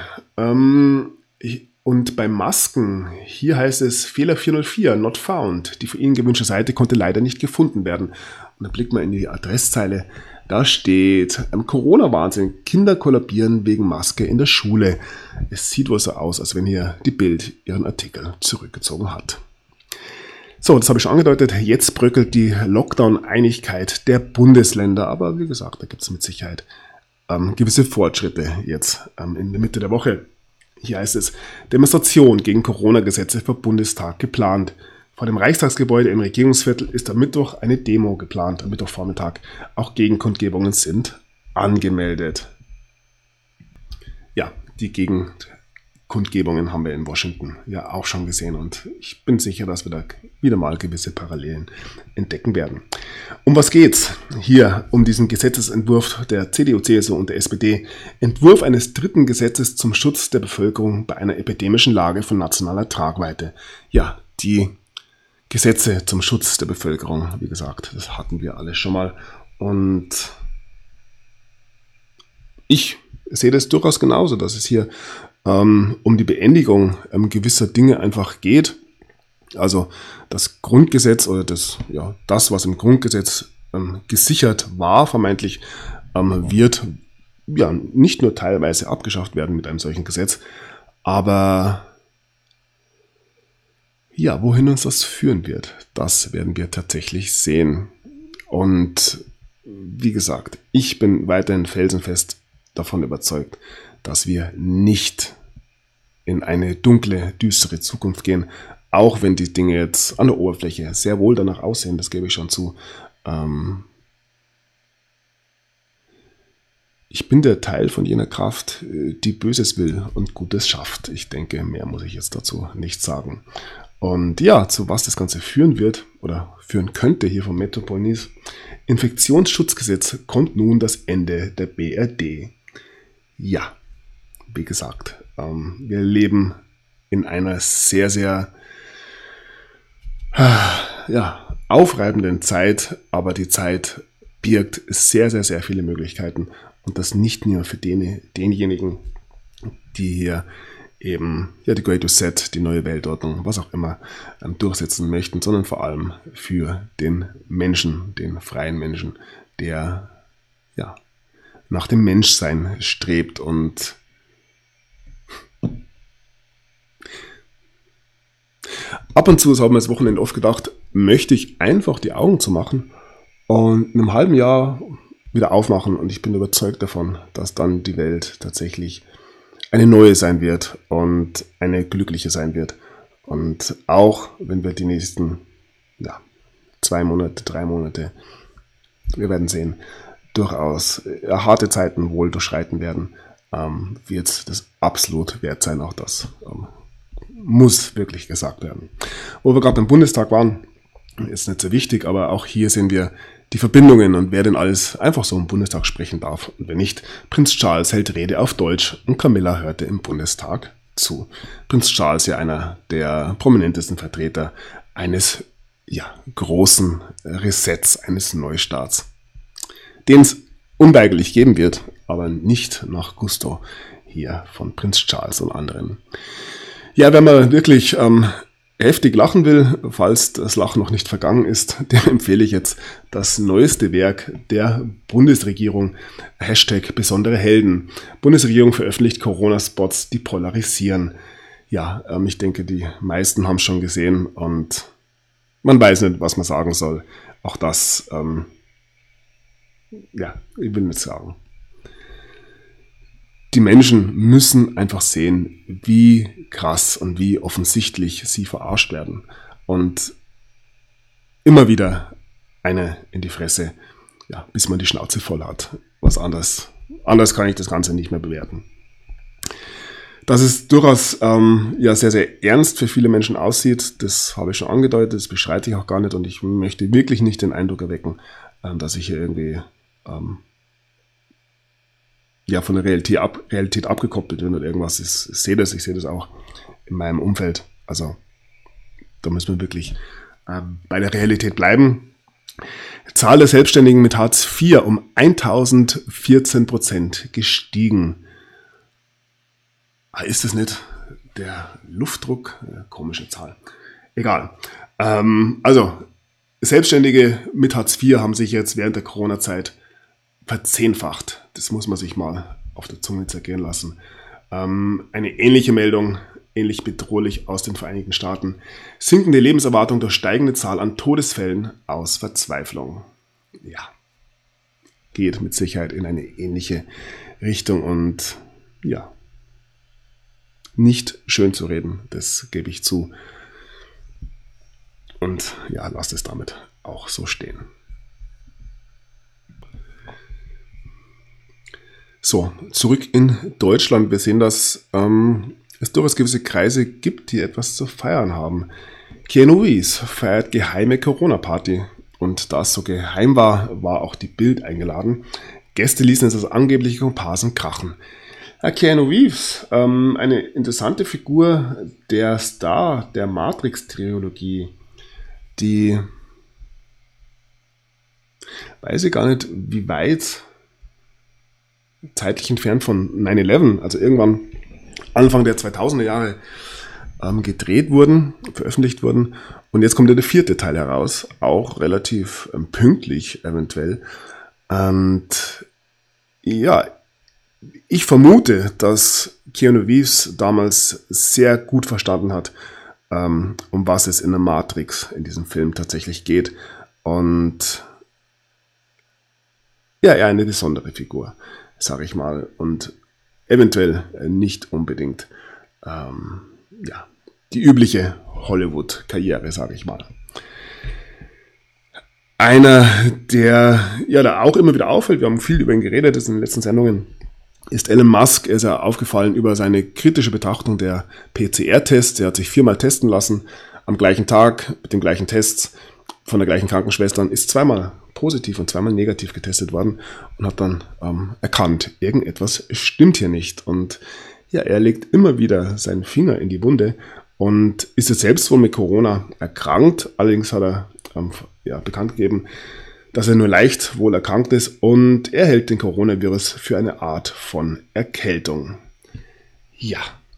und bei Masken, hier heißt es Fehler 404, not found. Die für ihn gewünschte Seite konnte leider nicht gefunden werden. Und dann blickt man in die Adresszeile. Da steht, Corona-Wahnsinn, Kinder kollabieren wegen Maske in der Schule. Es sieht wohl so aus, als wenn hier die Bild ihren Artikel zurückgezogen hat. So, das habe ich schon angedeutet. Jetzt bröckelt die Lockdown-Einigkeit der Bundesländer. Aber wie gesagt, da gibt es mit Sicherheit gewisse Fortschritte jetzt in der Mitte der Woche. Hier heißt es, Demonstration gegen Corona-Gesetze für Bundestag geplant. Vor dem Reichstagsgebäude im Regierungsviertel ist am Mittwoch eine Demo geplant, am Mittwochvormittag. Auch Gegenkundgebungen sind angemeldet. Ja, die Gegenkundgebungen haben wir in Washington ja auch schon gesehen und ich bin sicher, dass wir da wieder mal gewisse Parallelen entdecken werden. Um was geht's? Hier um diesen Gesetzesentwurf der CDU, CSU und der SPD. Entwurf eines dritten Gesetzes zum Schutz der Bevölkerung bei einer epidemischen Lage von nationaler Tragweite. Ja, die Gesetze zum Schutz der Bevölkerung, wie gesagt, das hatten wir alle schon mal. Und ich sehe das durchaus genauso, dass es hier um die Beendigung gewisser Dinge einfach geht. Also das Grundgesetz oder das, was im Grundgesetz gesichert war, vermeintlich, wird ja nicht nur teilweise abgeschafft werden mit einem solchen Gesetz, aber ja, wohin uns das führen wird, das werden wir tatsächlich sehen. Und wie gesagt, ich bin weiterhin felsenfest davon überzeugt, dass wir nicht in eine dunkle, düstere Zukunft gehen, auch wenn die Dinge jetzt an der Oberfläche sehr wohl danach aussehen, das gebe ich schon zu. Ich bin der Teil von jener Kraft, die Böses will und Gutes schafft. Ich denke, mehr muss ich jetzt dazu nicht sagen. Und ja, zu was das Ganze führen wird oder führen könnte hier vom Metropol News. Infektionsschutzgesetz kommt nun das Ende der BRD. Ja, wie gesagt, wir leben in einer sehr, sehr aufreibenden Zeit, aber die Zeit birgt sehr, sehr, sehr viele Möglichkeiten und das nicht nur für denjenigen, die hier eben die Great Reset, die neue Weltordnung, was auch immer durchsetzen möchten, sondern vor allem für den Menschen, den freien Menschen, der nach dem Menschsein strebt. Und ab und zu, das haben wir das Wochenende oft gedacht, möchte ich einfach die Augen zumachen und in einem halben Jahr wieder aufmachen, und ich bin überzeugt davon, dass dann die Welt tatsächlich eine neue sein wird und eine glückliche sein wird. Und auch wenn wir die nächsten 2 Monate, 3 Monate, wir werden sehen, durchaus harte Zeiten wohl durchschreiten werden, wird es das absolut wert sein. Auch das muss wirklich gesagt werden. Wo wir gerade beim Bundestag waren, ist nicht so wichtig, aber auch hier sehen wir die Verbindungen und wer denn alles einfach so im Bundestag sprechen darf. Und wenn nicht, Prinz Charles hält Rede auf Deutsch und Camilla hörte im Bundestag zu. Prinz Charles ja einer der prominentesten Vertreter eines großen Resets, eines Neustarts, den es unweigerlich geben wird, aber nicht nach Gusto hier von Prinz Charles und anderen. Ja, wenn man wirklich heftig lachen will, falls das Lachen noch nicht vergangen ist, dem empfehle ich jetzt das neueste Werk der Bundesregierung, Hashtag besondere Helden. Bundesregierung veröffentlicht Corona-Spots, die polarisieren. Ja, ich denke, die meisten haben es schon gesehen und man weiß nicht, was man sagen soll. Auch das, ich will nicht sagen. Die Menschen müssen einfach sehen, wie krass und wie offensichtlich sie verarscht werden. Und immer wieder eine in die Fresse, bis man die Schnauze voll hat. Was anders kann ich das Ganze nicht mehr bewerten. Dass es durchaus sehr, sehr ernst für viele Menschen aussieht, das habe ich schon angedeutet, das bestreite ich auch gar nicht, und ich möchte wirklich nicht den Eindruck erwecken, dass ich hier irgendwie von der Realität abgekoppelt bin oder irgendwas. Ich sehe das auch in meinem Umfeld. Also da müssen wir wirklich bei der Realität bleiben. Zahl der Selbstständigen mit Hartz IV um 1014% gestiegen. Ist das nicht der Luftdruck? Komische Zahl. Egal. Also Selbstständige mit Hartz IV haben sich jetzt während der Corona-Zeit verzehnfacht. Das muss man sich mal auf der Zunge zergehen lassen. Eine ähnliche Meldung, ähnlich bedrohlich aus den Vereinigten Staaten. Sinkende Lebenserwartung durch steigende Zahl an Todesfällen aus Verzweiflung. Ja, geht mit Sicherheit in eine ähnliche Richtung und nicht schön zu reden, das gebe ich zu. Und lasst es damit auch so stehen. So, zurück in Deutschland. Wir sehen, dass es durchaus gewisse Kreise gibt, die etwas zu feiern haben. Keanu Reeves feiert geheime Corona-Party. Und da es so geheim war, war auch die Bild eingeladen. Gäste ließen es als angebliche Komparsen krachen. Keanu Reeves, eine interessante Figur, der Star der Matrix-Trilogie, die weiß ich gar nicht, wie weit zeitlich entfernt von 9/11, also irgendwann Anfang der 2000er Jahre gedreht wurden, veröffentlicht wurden. Und jetzt kommt ja der 4. Teil heraus, auch relativ pünktlich eventuell. Und Ich vermute, dass Keanu Reeves damals sehr gut verstanden hat, um was es in der Matrix in diesem Film tatsächlich geht. Und ja, er eine besondere Figur, sage ich mal. Und eventuell nicht unbedingt die übliche Hollywood-Karriere, sage ich mal. Einer, der da auch immer wieder auffällt, wir haben viel über ihn geredet in den letzten Sendungen, ist Elon Musk. Er ist ja aufgefallen über seine kritische Betrachtung der PCR-Tests. Er hat sich 4-mal testen lassen, am gleichen Tag, mit den gleichen Tests, von der gleichen Krankenschwester, ist 2-mal positiv und 2-mal negativ getestet worden und hat dann erkannt, irgendetwas stimmt hier nicht. Und ja, er legt immer wieder seinen Finger in die Wunde und ist jetzt selbst wohl mit Corona erkrankt. Allerdings hat er bekannt gegeben, dass er nur leicht wohl erkrankt ist und er hält den Coronavirus für eine Art von Erkältung. Ja.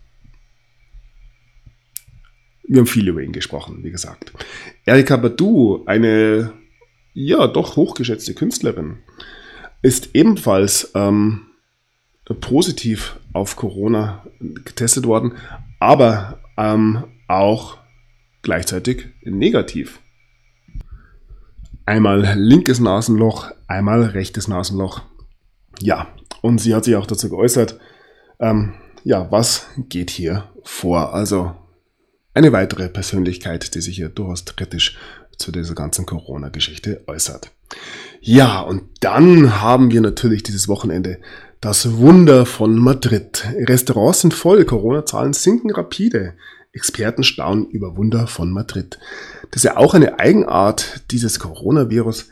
Wir haben viel über ihn gesprochen, wie gesagt. Erykah Badu, eine doch hochgeschätzte Künstlerin, ist ebenfalls positiv auf Corona getestet worden, aber auch gleichzeitig negativ. Einmal linkes Nasenloch, einmal rechtes Nasenloch. Ja, und sie hat sich auch dazu geäußert, was geht hier vor? Also eine weitere Persönlichkeit, die sich hier durchaus kritisch zu dieser ganzen Corona-Geschichte äußert. Ja, und dann haben wir natürlich dieses Wochenende das Wunder von Madrid. Restaurants sind voll, Corona-Zahlen sinken rapide. Experten staunen über Wunder von Madrid. Das ist ja auch eine Eigenart dieses Coronavirus,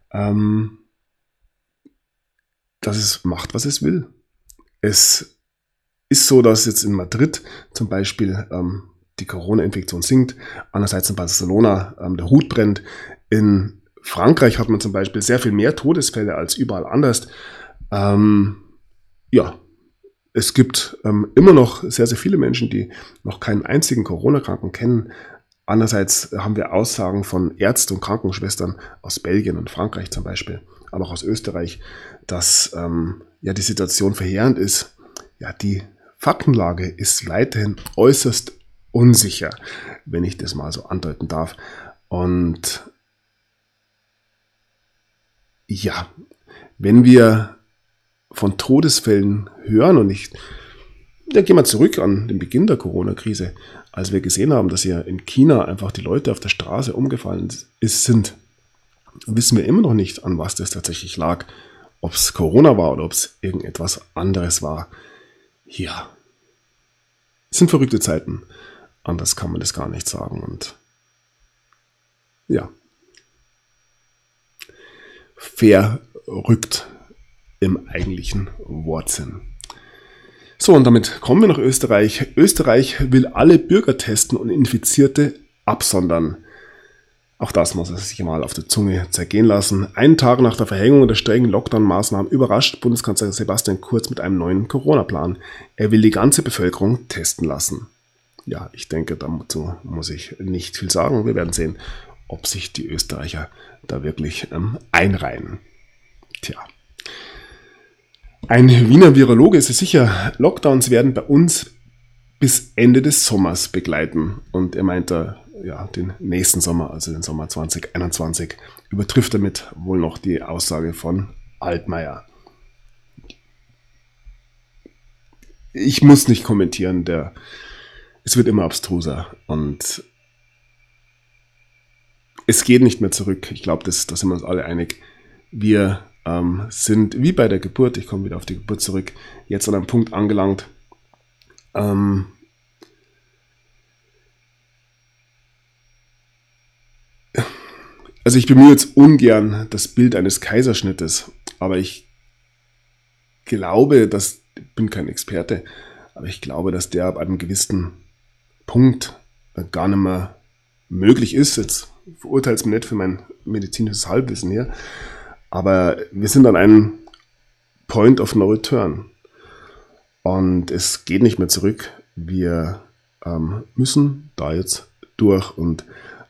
dass es macht, was es will. Es ist so, dass jetzt in Madrid zum Beispiel die Corona-Infektion sinkt, andererseits in Barcelona der Hut brennt. In Frankreich hat man zum Beispiel sehr viel mehr Todesfälle als überall anders. Es gibt immer noch sehr, sehr viele Menschen, die noch keinen einzigen Corona-Kranken kennen. Andererseits haben wir Aussagen von Ärzten und Krankenschwestern aus Belgien und Frankreich zum Beispiel, aber auch aus Österreich, dass die Situation verheerend ist. Ja, die Faktenlage ist weiterhin äußerst unsicher, wenn ich das mal so andeuten darf. Und ja, wenn wir von Todesfällen hören, und ich gehe mal zurück an den Beginn der Corona-Krise, als wir gesehen haben, dass hier in China einfach die Leute auf der Straße umgefallen sind, wissen wir immer noch nicht, an was das tatsächlich lag. Ob es Corona war oder ob es irgendetwas anderes war. Ja, es sind verrückte Zeiten. Anders kann man das gar nicht sagen. Und ja, verrückt im eigentlichen Wortsinn. So, und damit kommen wir nach Österreich. Österreich will alle Bürger testen und Infizierte absondern. Auch das muss er sich mal auf der Zunge zergehen lassen. Einen Tag nach der Verhängung der strengen Lockdown-Maßnahmen überrascht Bundeskanzler Sebastian Kurz mit einem neuen Corona-Plan. Er will die ganze Bevölkerung testen lassen. Ja, ich denke, dazu muss ich nicht viel sagen. Wir werden sehen, ob sich die Österreicher da wirklich einreihen. Tja. Ein Wiener Virologe ist es sicher, Lockdowns werden bei uns bis Ende des Sommers begleiten. Und er meinte, den nächsten Sommer, also den Sommer 2021, übertrifft damit wohl noch die Aussage von Altmaier. Ich muss nicht kommentieren, es wird immer abstruser und es geht nicht mehr zurück. Ich glaube, da sind wir uns alle einig. Wir sind wie bei der Geburt, ich komme wieder auf die Geburt zurück, jetzt an einem Punkt angelangt, also ich bemühe jetzt ungern das Bild eines Kaiserschnittes, aber ich glaube, ich bin kein Experte, aber ich glaube, dass der ab einem gewissen Punkt gar nicht mehr möglich ist. Jetzt verurteilt es mich nicht für mein medizinisches Halbwissen hier, aber wir sind an einem Point of No Return und es geht nicht mehr zurück. Wir müssen da jetzt durch und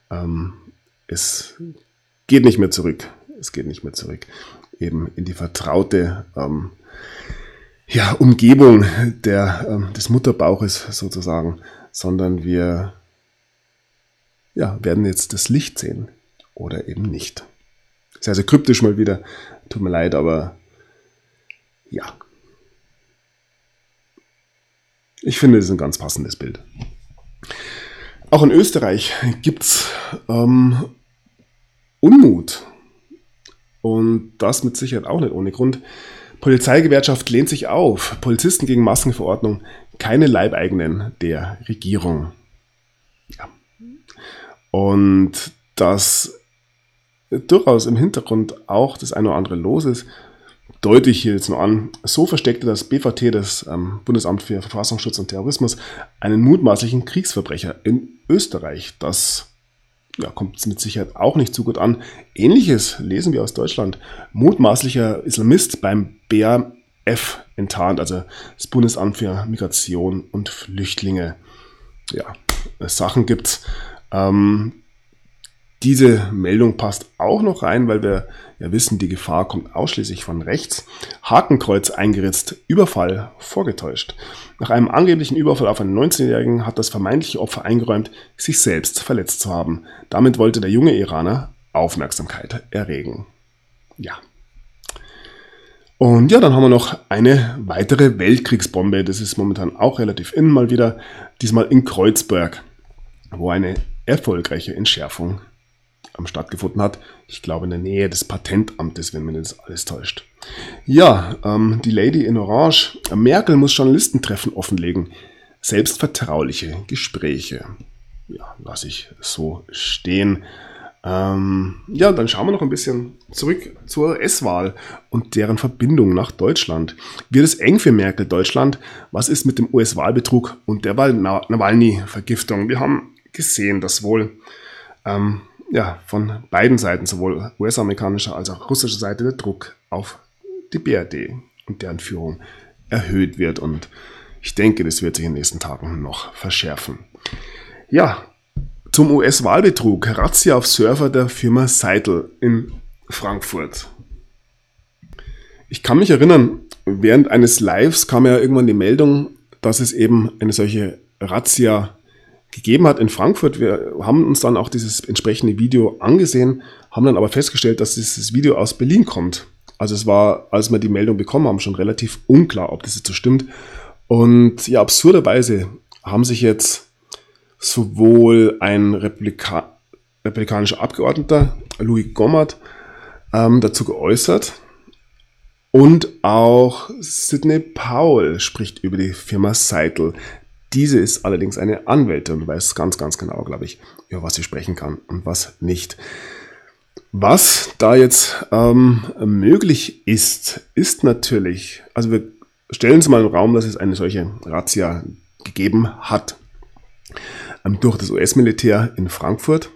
es geht nicht mehr zurück. Es geht nicht mehr zurück. Eben in die vertraute Umgebung des Mutterbauches sozusagen, sondern wir werden jetzt das Licht sehen oder eben nicht. Sehr, sehr kryptisch mal wieder, tut mir leid, aber ja. Ich finde, das ist ein ganz passendes Bild. Auch in Österreich gibt es Unmut. Und das mit Sicherheit auch nicht ohne Grund. Polizeigewerkschaft lehnt sich auf. Polizisten gegen Maskenverordnung, keine Leibeigenen der Regierung. Ja. Und dass durchaus im Hintergrund auch das eine oder andere los ist, deute ich hier jetzt nur an. So versteckte das BVT, das Bundesamt für Verfassungsschutz und Terrorismus, einen mutmaßlichen Kriegsverbrecher in Österreich. Das kommt mit Sicherheit auch nicht so gut an. Ähnliches lesen wir aus Deutschland. Mutmaßlicher Islamist beim BAF enttarnt, also das Bundesamt für Migration und Flüchtlinge. Ja, Sachen gibt's. Diese Meldung passt auch noch rein, weil wir ja wissen, die Gefahr kommt ausschließlich von rechts. Hakenkreuz eingeritzt, Überfall vorgetäuscht. Nach einem angeblichen Überfall auf einen 19-Jährigen hat das vermeintliche Opfer eingeräumt, sich selbst verletzt zu haben. Damit wollte der junge Iraner Aufmerksamkeit erregen. Ja. Und dann haben wir noch eine weitere Weltkriegsbombe. Das ist momentan auch relativ in mal wieder. Diesmal in Kreuzberg, wo eine erfolgreiche Entschärfung stattgefunden hat. Ich glaube in der Nähe des Patentamtes, wenn mir das alles täuscht. Ja, die Lady in Orange. Merkel muss Journalistentreffen offenlegen. Selbstvertrauliche Gespräche. Ja, lasse ich so stehen. Dann schauen wir noch ein bisschen zurück zur US-Wahl und deren Verbindung nach Deutschland. Wird es eng für Merkel Deutschland? Was ist mit dem US-Wahlbetrug und der Nawalny-Vergiftung? Wir haben gesehen, dass wohl von beiden Seiten, sowohl US-amerikanischer als auch russischer Seite, der Druck auf die BRD und deren Führung erhöht wird. Und ich denke, das wird sich in den nächsten Tagen noch verschärfen. Ja, zum US-Wahlbetrug. Razzia auf Server der Firma Seitel in Frankfurt. Ich kann mich erinnern, während eines Lives kam ja irgendwann die Meldung, dass es eben eine solche Razzia gegeben hat in Frankfurt. Wir haben uns dann auch dieses entsprechende Video angesehen, haben dann aber festgestellt, dass dieses Video aus Berlin kommt. Also es war, als wir die Meldung bekommen haben, schon relativ unklar, ob das jetzt so stimmt. Und ja, absurderweise haben sich jetzt sowohl ein republikanischer Abgeordneter, Louis Gohmert, dazu geäußert und auch Sidney Powell spricht über die Firma Seitel. Diese ist allerdings eine Anwältin und weiß ganz, ganz genau, glaube ich, über was sie sprechen kann und was nicht. Was da jetzt möglich ist natürlich, also wir stellen uns mal im Raum, dass es eine solche Razzia gegeben hat durch das US-Militär in Frankfurt.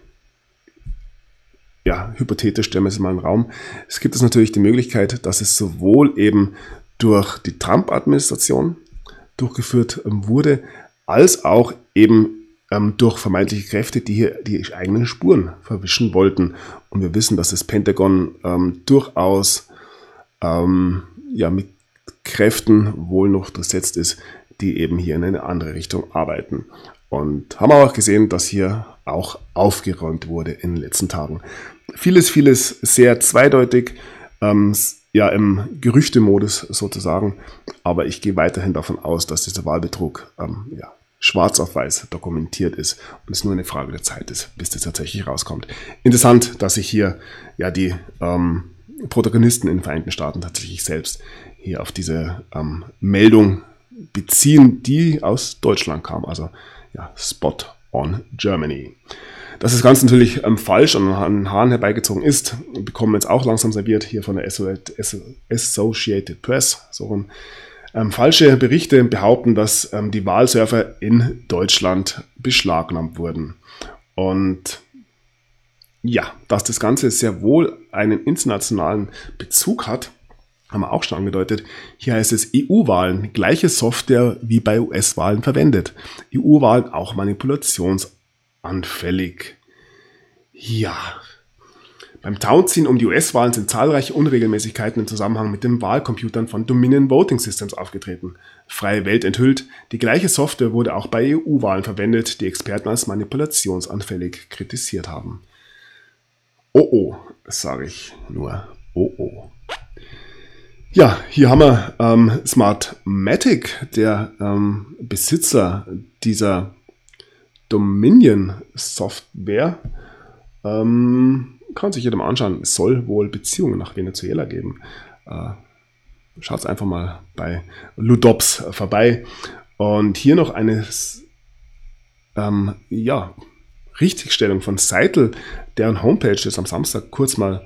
Ja, hypothetisch stellen wir es mal im Raum. Es gibt natürlich die Möglichkeit, dass es sowohl eben durch die Trump-Administration durchgeführt wurde, als auch eben durch vermeintliche Kräfte, die hier die eigenen Spuren verwischen wollten. Und wir wissen, dass das Pentagon durchaus mit Kräften wohl noch durchsetzt ist, die eben hier in eine andere Richtung arbeiten. Und haben auch gesehen, dass hier auch aufgeräumt wurde in den letzten Tagen. Vieles sehr zweideutig, im Gerüchtemodus sozusagen. Aber ich gehe weiterhin davon aus, dass dieser Wahlbetrug schwarz auf weiß dokumentiert ist und es nur eine Frage der Zeit ist, bis das tatsächlich rauskommt. Interessant, dass sich hier die Protagonisten in den Vereinigten Staaten tatsächlich selbst hier auf diese Meldung beziehen, die aus Deutschland kam. Also Spot on Germany. Dass das Ganze natürlich falsch und an den Haaren herbeigezogen ist, bekommen wir jetzt auch langsam serviert hier von der Associated Press. Falsche Berichte behaupten, dass die Wahlserver in Deutschland beschlagnahmt wurden. Und dass das Ganze sehr wohl einen internationalen Bezug hat, haben wir auch schon angedeutet. Hier heißt es EU-Wahlen, gleiche Software wie bei US-Wahlen verwendet. EU-Wahlen auch manipulationsanfällig. Ja, Beim Tauziehen um die US-Wahlen sind zahlreiche Unregelmäßigkeiten im Zusammenhang mit den Wahlcomputern von Dominion Voting Systems aufgetreten. Freie Welt enthüllt, die gleiche Software wurde auch bei EU-Wahlen verwendet, die Experten als manipulationsanfällig kritisiert haben. Oh, sage ich nur. Oh. Ja, hier haben wir Smartmatic, der Besitzer dieser Dominion-Software, kann sich jedem anschauen, es soll wohl Beziehungen nach Venezuela geben. Schaut einfach mal bei Ludops vorbei. Und hier noch eine Richtigstellung von Seitel, deren Homepage jetzt am Samstag kurz mal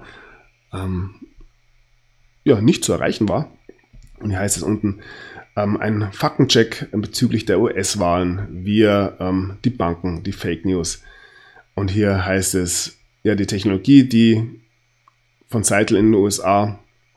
nicht zu erreichen war. Und hier heißt es unten, ein Faktencheck bezüglich der US-Wahlen via die Banken, die Fake News. Und hier heißt es, ja, die Technologie, die von Seitel in den USA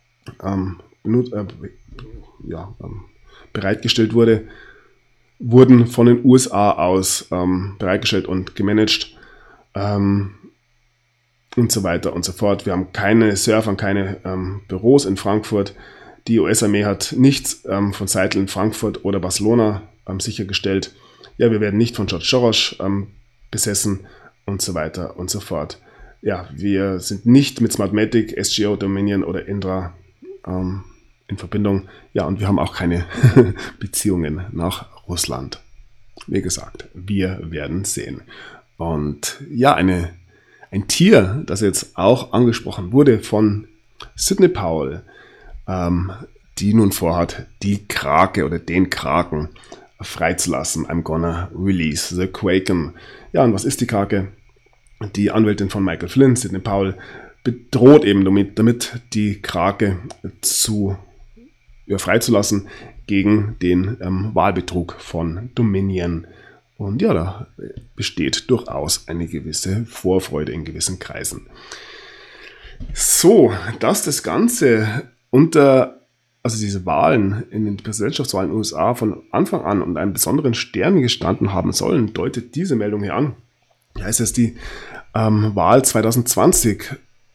bereitgestellt wurde, wurden von den USA aus bereitgestellt und gemanagt und so weiter und so fort. Wir haben keine Server, keine Büros in Frankfurt. Die US-Armee hat nichts von Seitel in Frankfurt oder Barcelona sichergestellt. Ja, wir werden nicht von George Soros besessen und so weiter und so fort. Ja, wir sind nicht mit Smartmatic, SGO, Dominion oder Indra in Verbindung. Ja, und wir haben auch keine Beziehungen nach Russland. Wie gesagt, wir werden sehen. Und ja, ein Tier, das jetzt auch angesprochen wurde von Sidney Powell, die nun vorhat, die Krake oder den Kraken freizulassen. I'm gonna release the Kraken. Ja, und was ist die Krake? Die Anwältin von Michael Flynn, Sidney Powell, bedroht eben damit die Krake freizulassen gegen den Wahlbetrug von Dominion. Und ja, da besteht durchaus eine gewisse Vorfreude in gewissen Kreisen. So, dass das Ganze diese Wahlen in den Präsidentschaftswahlen in den USA von Anfang an unter einem besonderen Stern gestanden haben sollen, deutet diese Meldung hier an. Hier heißt es, die Wahl 2020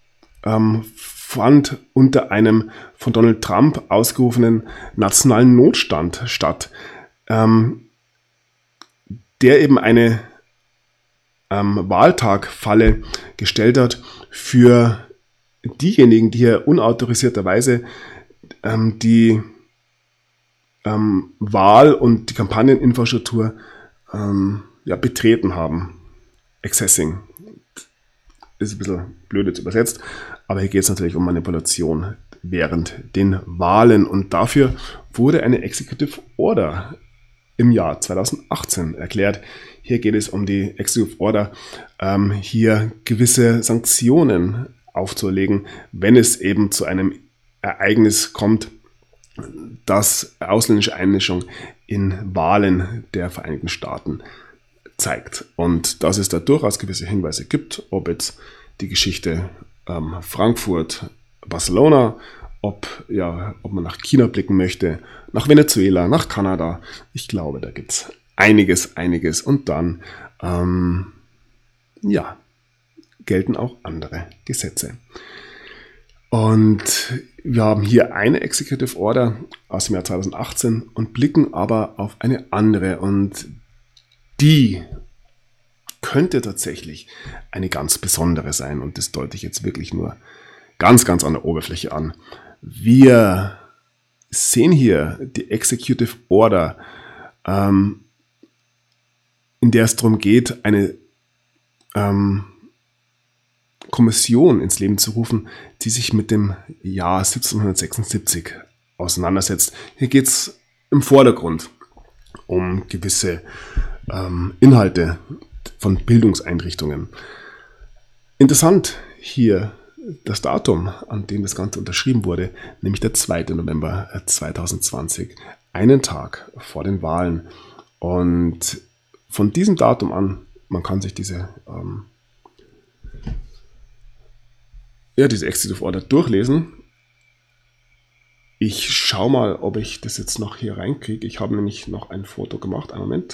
fand unter einem von Donald Trump ausgerufenen nationalen Notstand statt, der eben eine Wahltagfalle gestellt hat für diejenigen, die hier unautorisierterweise die Wahl- und die Kampagneninfrastruktur betreten haben. Accessing ist ein bisschen blöd jetzt übersetzt, aber hier geht es natürlich um Manipulation während den Wahlen und dafür wurde eine Executive Order im Jahr 2018 erklärt. Hier geht es um die Executive Order, hier gewisse Sanktionen aufzuerlegen, wenn es eben zu einem Ereignis kommt, das ausländische Einmischung in Wahlen der Vereinigten Staaten zeigt. Und dass es da durchaus gewisse Hinweise gibt, ob jetzt die Geschichte Frankfurt, Barcelona, ob man nach China blicken möchte, nach Venezuela, nach Kanada. Ich glaube, da gibt es einiges. Und dann gelten auch andere Gesetze. Und wir haben hier eine Executive Order aus dem Jahr 2018 und blicken aber auf eine andere. Und die könnte tatsächlich eine ganz besondere sein. Und das deute ich jetzt wirklich nur ganz an der Oberfläche an. Wir sehen hier die Executive Order, in der es darum geht, eine Kommission ins Leben zu rufen, die sich mit dem Jahr 1776 auseinandersetzt. Hier geht es im Vordergrund um gewisse Inhalte von Bildungseinrichtungen. Interessant hier das Datum, an dem das Ganze unterschrieben wurde, nämlich der 2. November 2020, einen Tag vor den Wahlen. Und von diesem Datum an, man kann sich diese Executive Order durchlesen. Ich schaue mal, ob ich das jetzt noch hier reinkriege. Ich habe nämlich noch ein Foto gemacht. Einen Moment.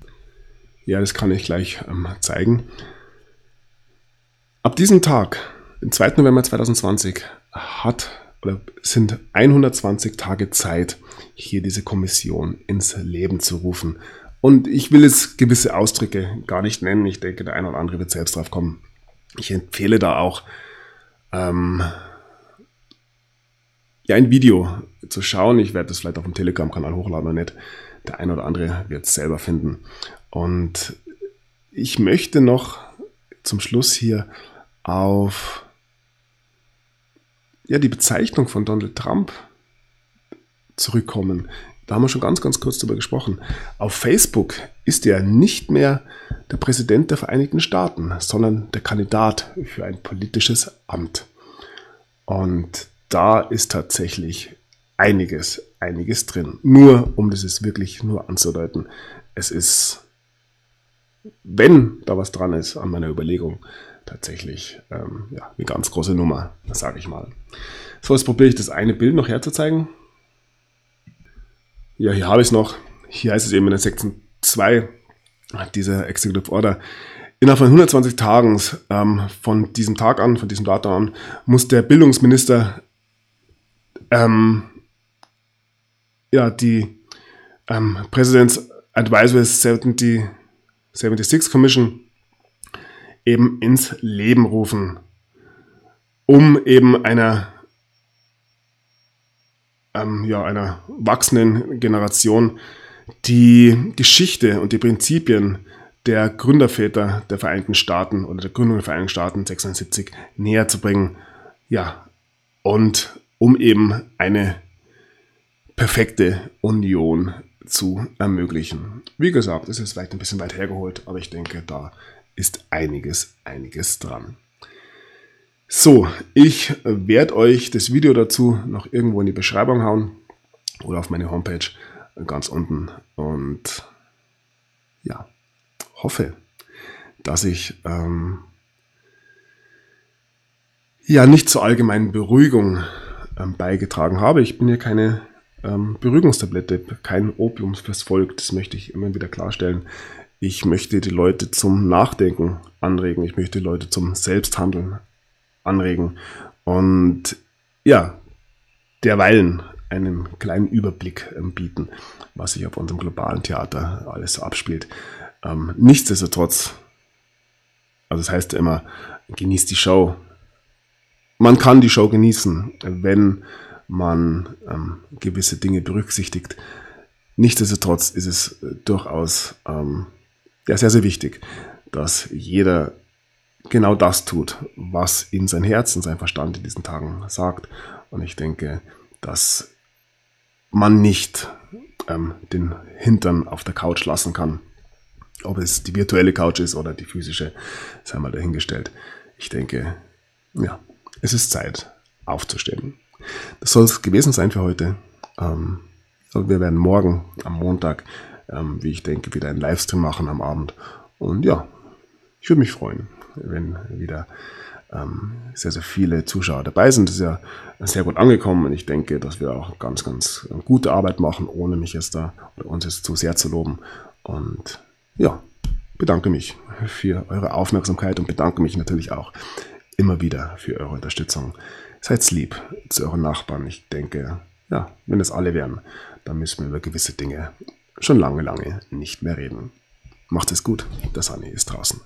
Ja, das kann ich gleich zeigen. Ab diesem Tag Den 2. November 2020 sind 120 Tage Zeit, hier diese Kommission ins Leben zu rufen. Und ich will jetzt gewisse Ausdrücke gar nicht nennen. Ich denke, der eine oder andere wird selbst drauf kommen. Ich empfehle da auch, ein Video zu schauen. Ich werde das vielleicht auf dem Telegram-Kanal hochladen oder nicht. Der eine oder andere wird es selber finden. Und ich möchte noch zum Schluss hier auf die Bezeichnung von Donald Trump zurückkommen. Da haben wir schon ganz kurz darüber gesprochen. Auf Facebook ist er nicht mehr der Präsident der Vereinigten Staaten, sondern der Kandidat für ein politisches Amt. Und da ist tatsächlich einiges drin. Nur, um das wirklich nur anzudeuten, es ist, wenn da was dran ist an meiner Überlegung, tatsächlich eine ganz große Nummer, sage ich mal. So, jetzt probiere ich das eine Bild noch herzuzeigen. Ja, hier habe ich es noch. Hier heißt es eben in der Sektion 2 dieser Executive Order. Innerhalb von 120 Tagen von diesem Datum an, muss der Bildungsminister die President's Advisory 76 Commission eben ins Leben rufen, um eben einer wachsenden Generation die Geschichte und die Prinzipien der Gründerväter der Vereinigten Staaten oder der Gründung der Vereinigten Staaten 1976 näher zu bringen. Ja, und um eben eine perfekte Union zu ermöglichen. Wie gesagt, es ist vielleicht ein bisschen weit hergeholt, aber ich denke, da ist einiges dran. So, ich werde euch das Video dazu noch irgendwo in die Beschreibung hauen oder auf meine Homepage ganz unten und hoffe, dass ich nicht zur allgemeinen Beruhigung beigetragen habe. Ich bin hier keine Beruhigungstablette, kein Opium fürs Volk, das möchte ich immer wieder klarstellen. Ich möchte die Leute zum Nachdenken anregen, ich möchte die Leute zum Selbsthandeln anregen und derweilen einen kleinen Überblick bieten, was sich auf unserem globalen Theater alles so abspielt. Nichtsdestotrotz, also das heißt immer, genießt die Show. Man kann die Show genießen, wenn man gewisse Dinge berücksichtigt. Nichtsdestotrotz ist es durchaus sehr wichtig, dass jeder genau das tut, was ihm sein Herz und sein Verstand in diesen Tagen sagt. Und ich denke, dass man nicht den Hintern auf der Couch lassen kann. Ob es die virtuelle Couch ist oder die physische, sei mal dahingestellt. Ich denke, es ist Zeit, aufzustehen. Das soll es gewesen sein für heute. Wir werden morgen am Montag, wie ich denke, wieder einen Livestream machen am Abend. Und ich würde mich freuen, wenn wieder sehr viele Zuschauer dabei sind. Das ist ja sehr gut angekommen und ich denke, dass wir auch ganz gute Arbeit machen, ohne mich jetzt uns jetzt zu sehr zu loben. Und bedanke mich für eure Aufmerksamkeit und bedanke mich natürlich auch immer wieder für eure Unterstützung. Seid lieb zu euren Nachbarn. Ich denke, wenn es alle wären, dann müssen wir über gewisse Dinge schon lange nicht mehr reden. Macht es gut, der Sunny ist draußen.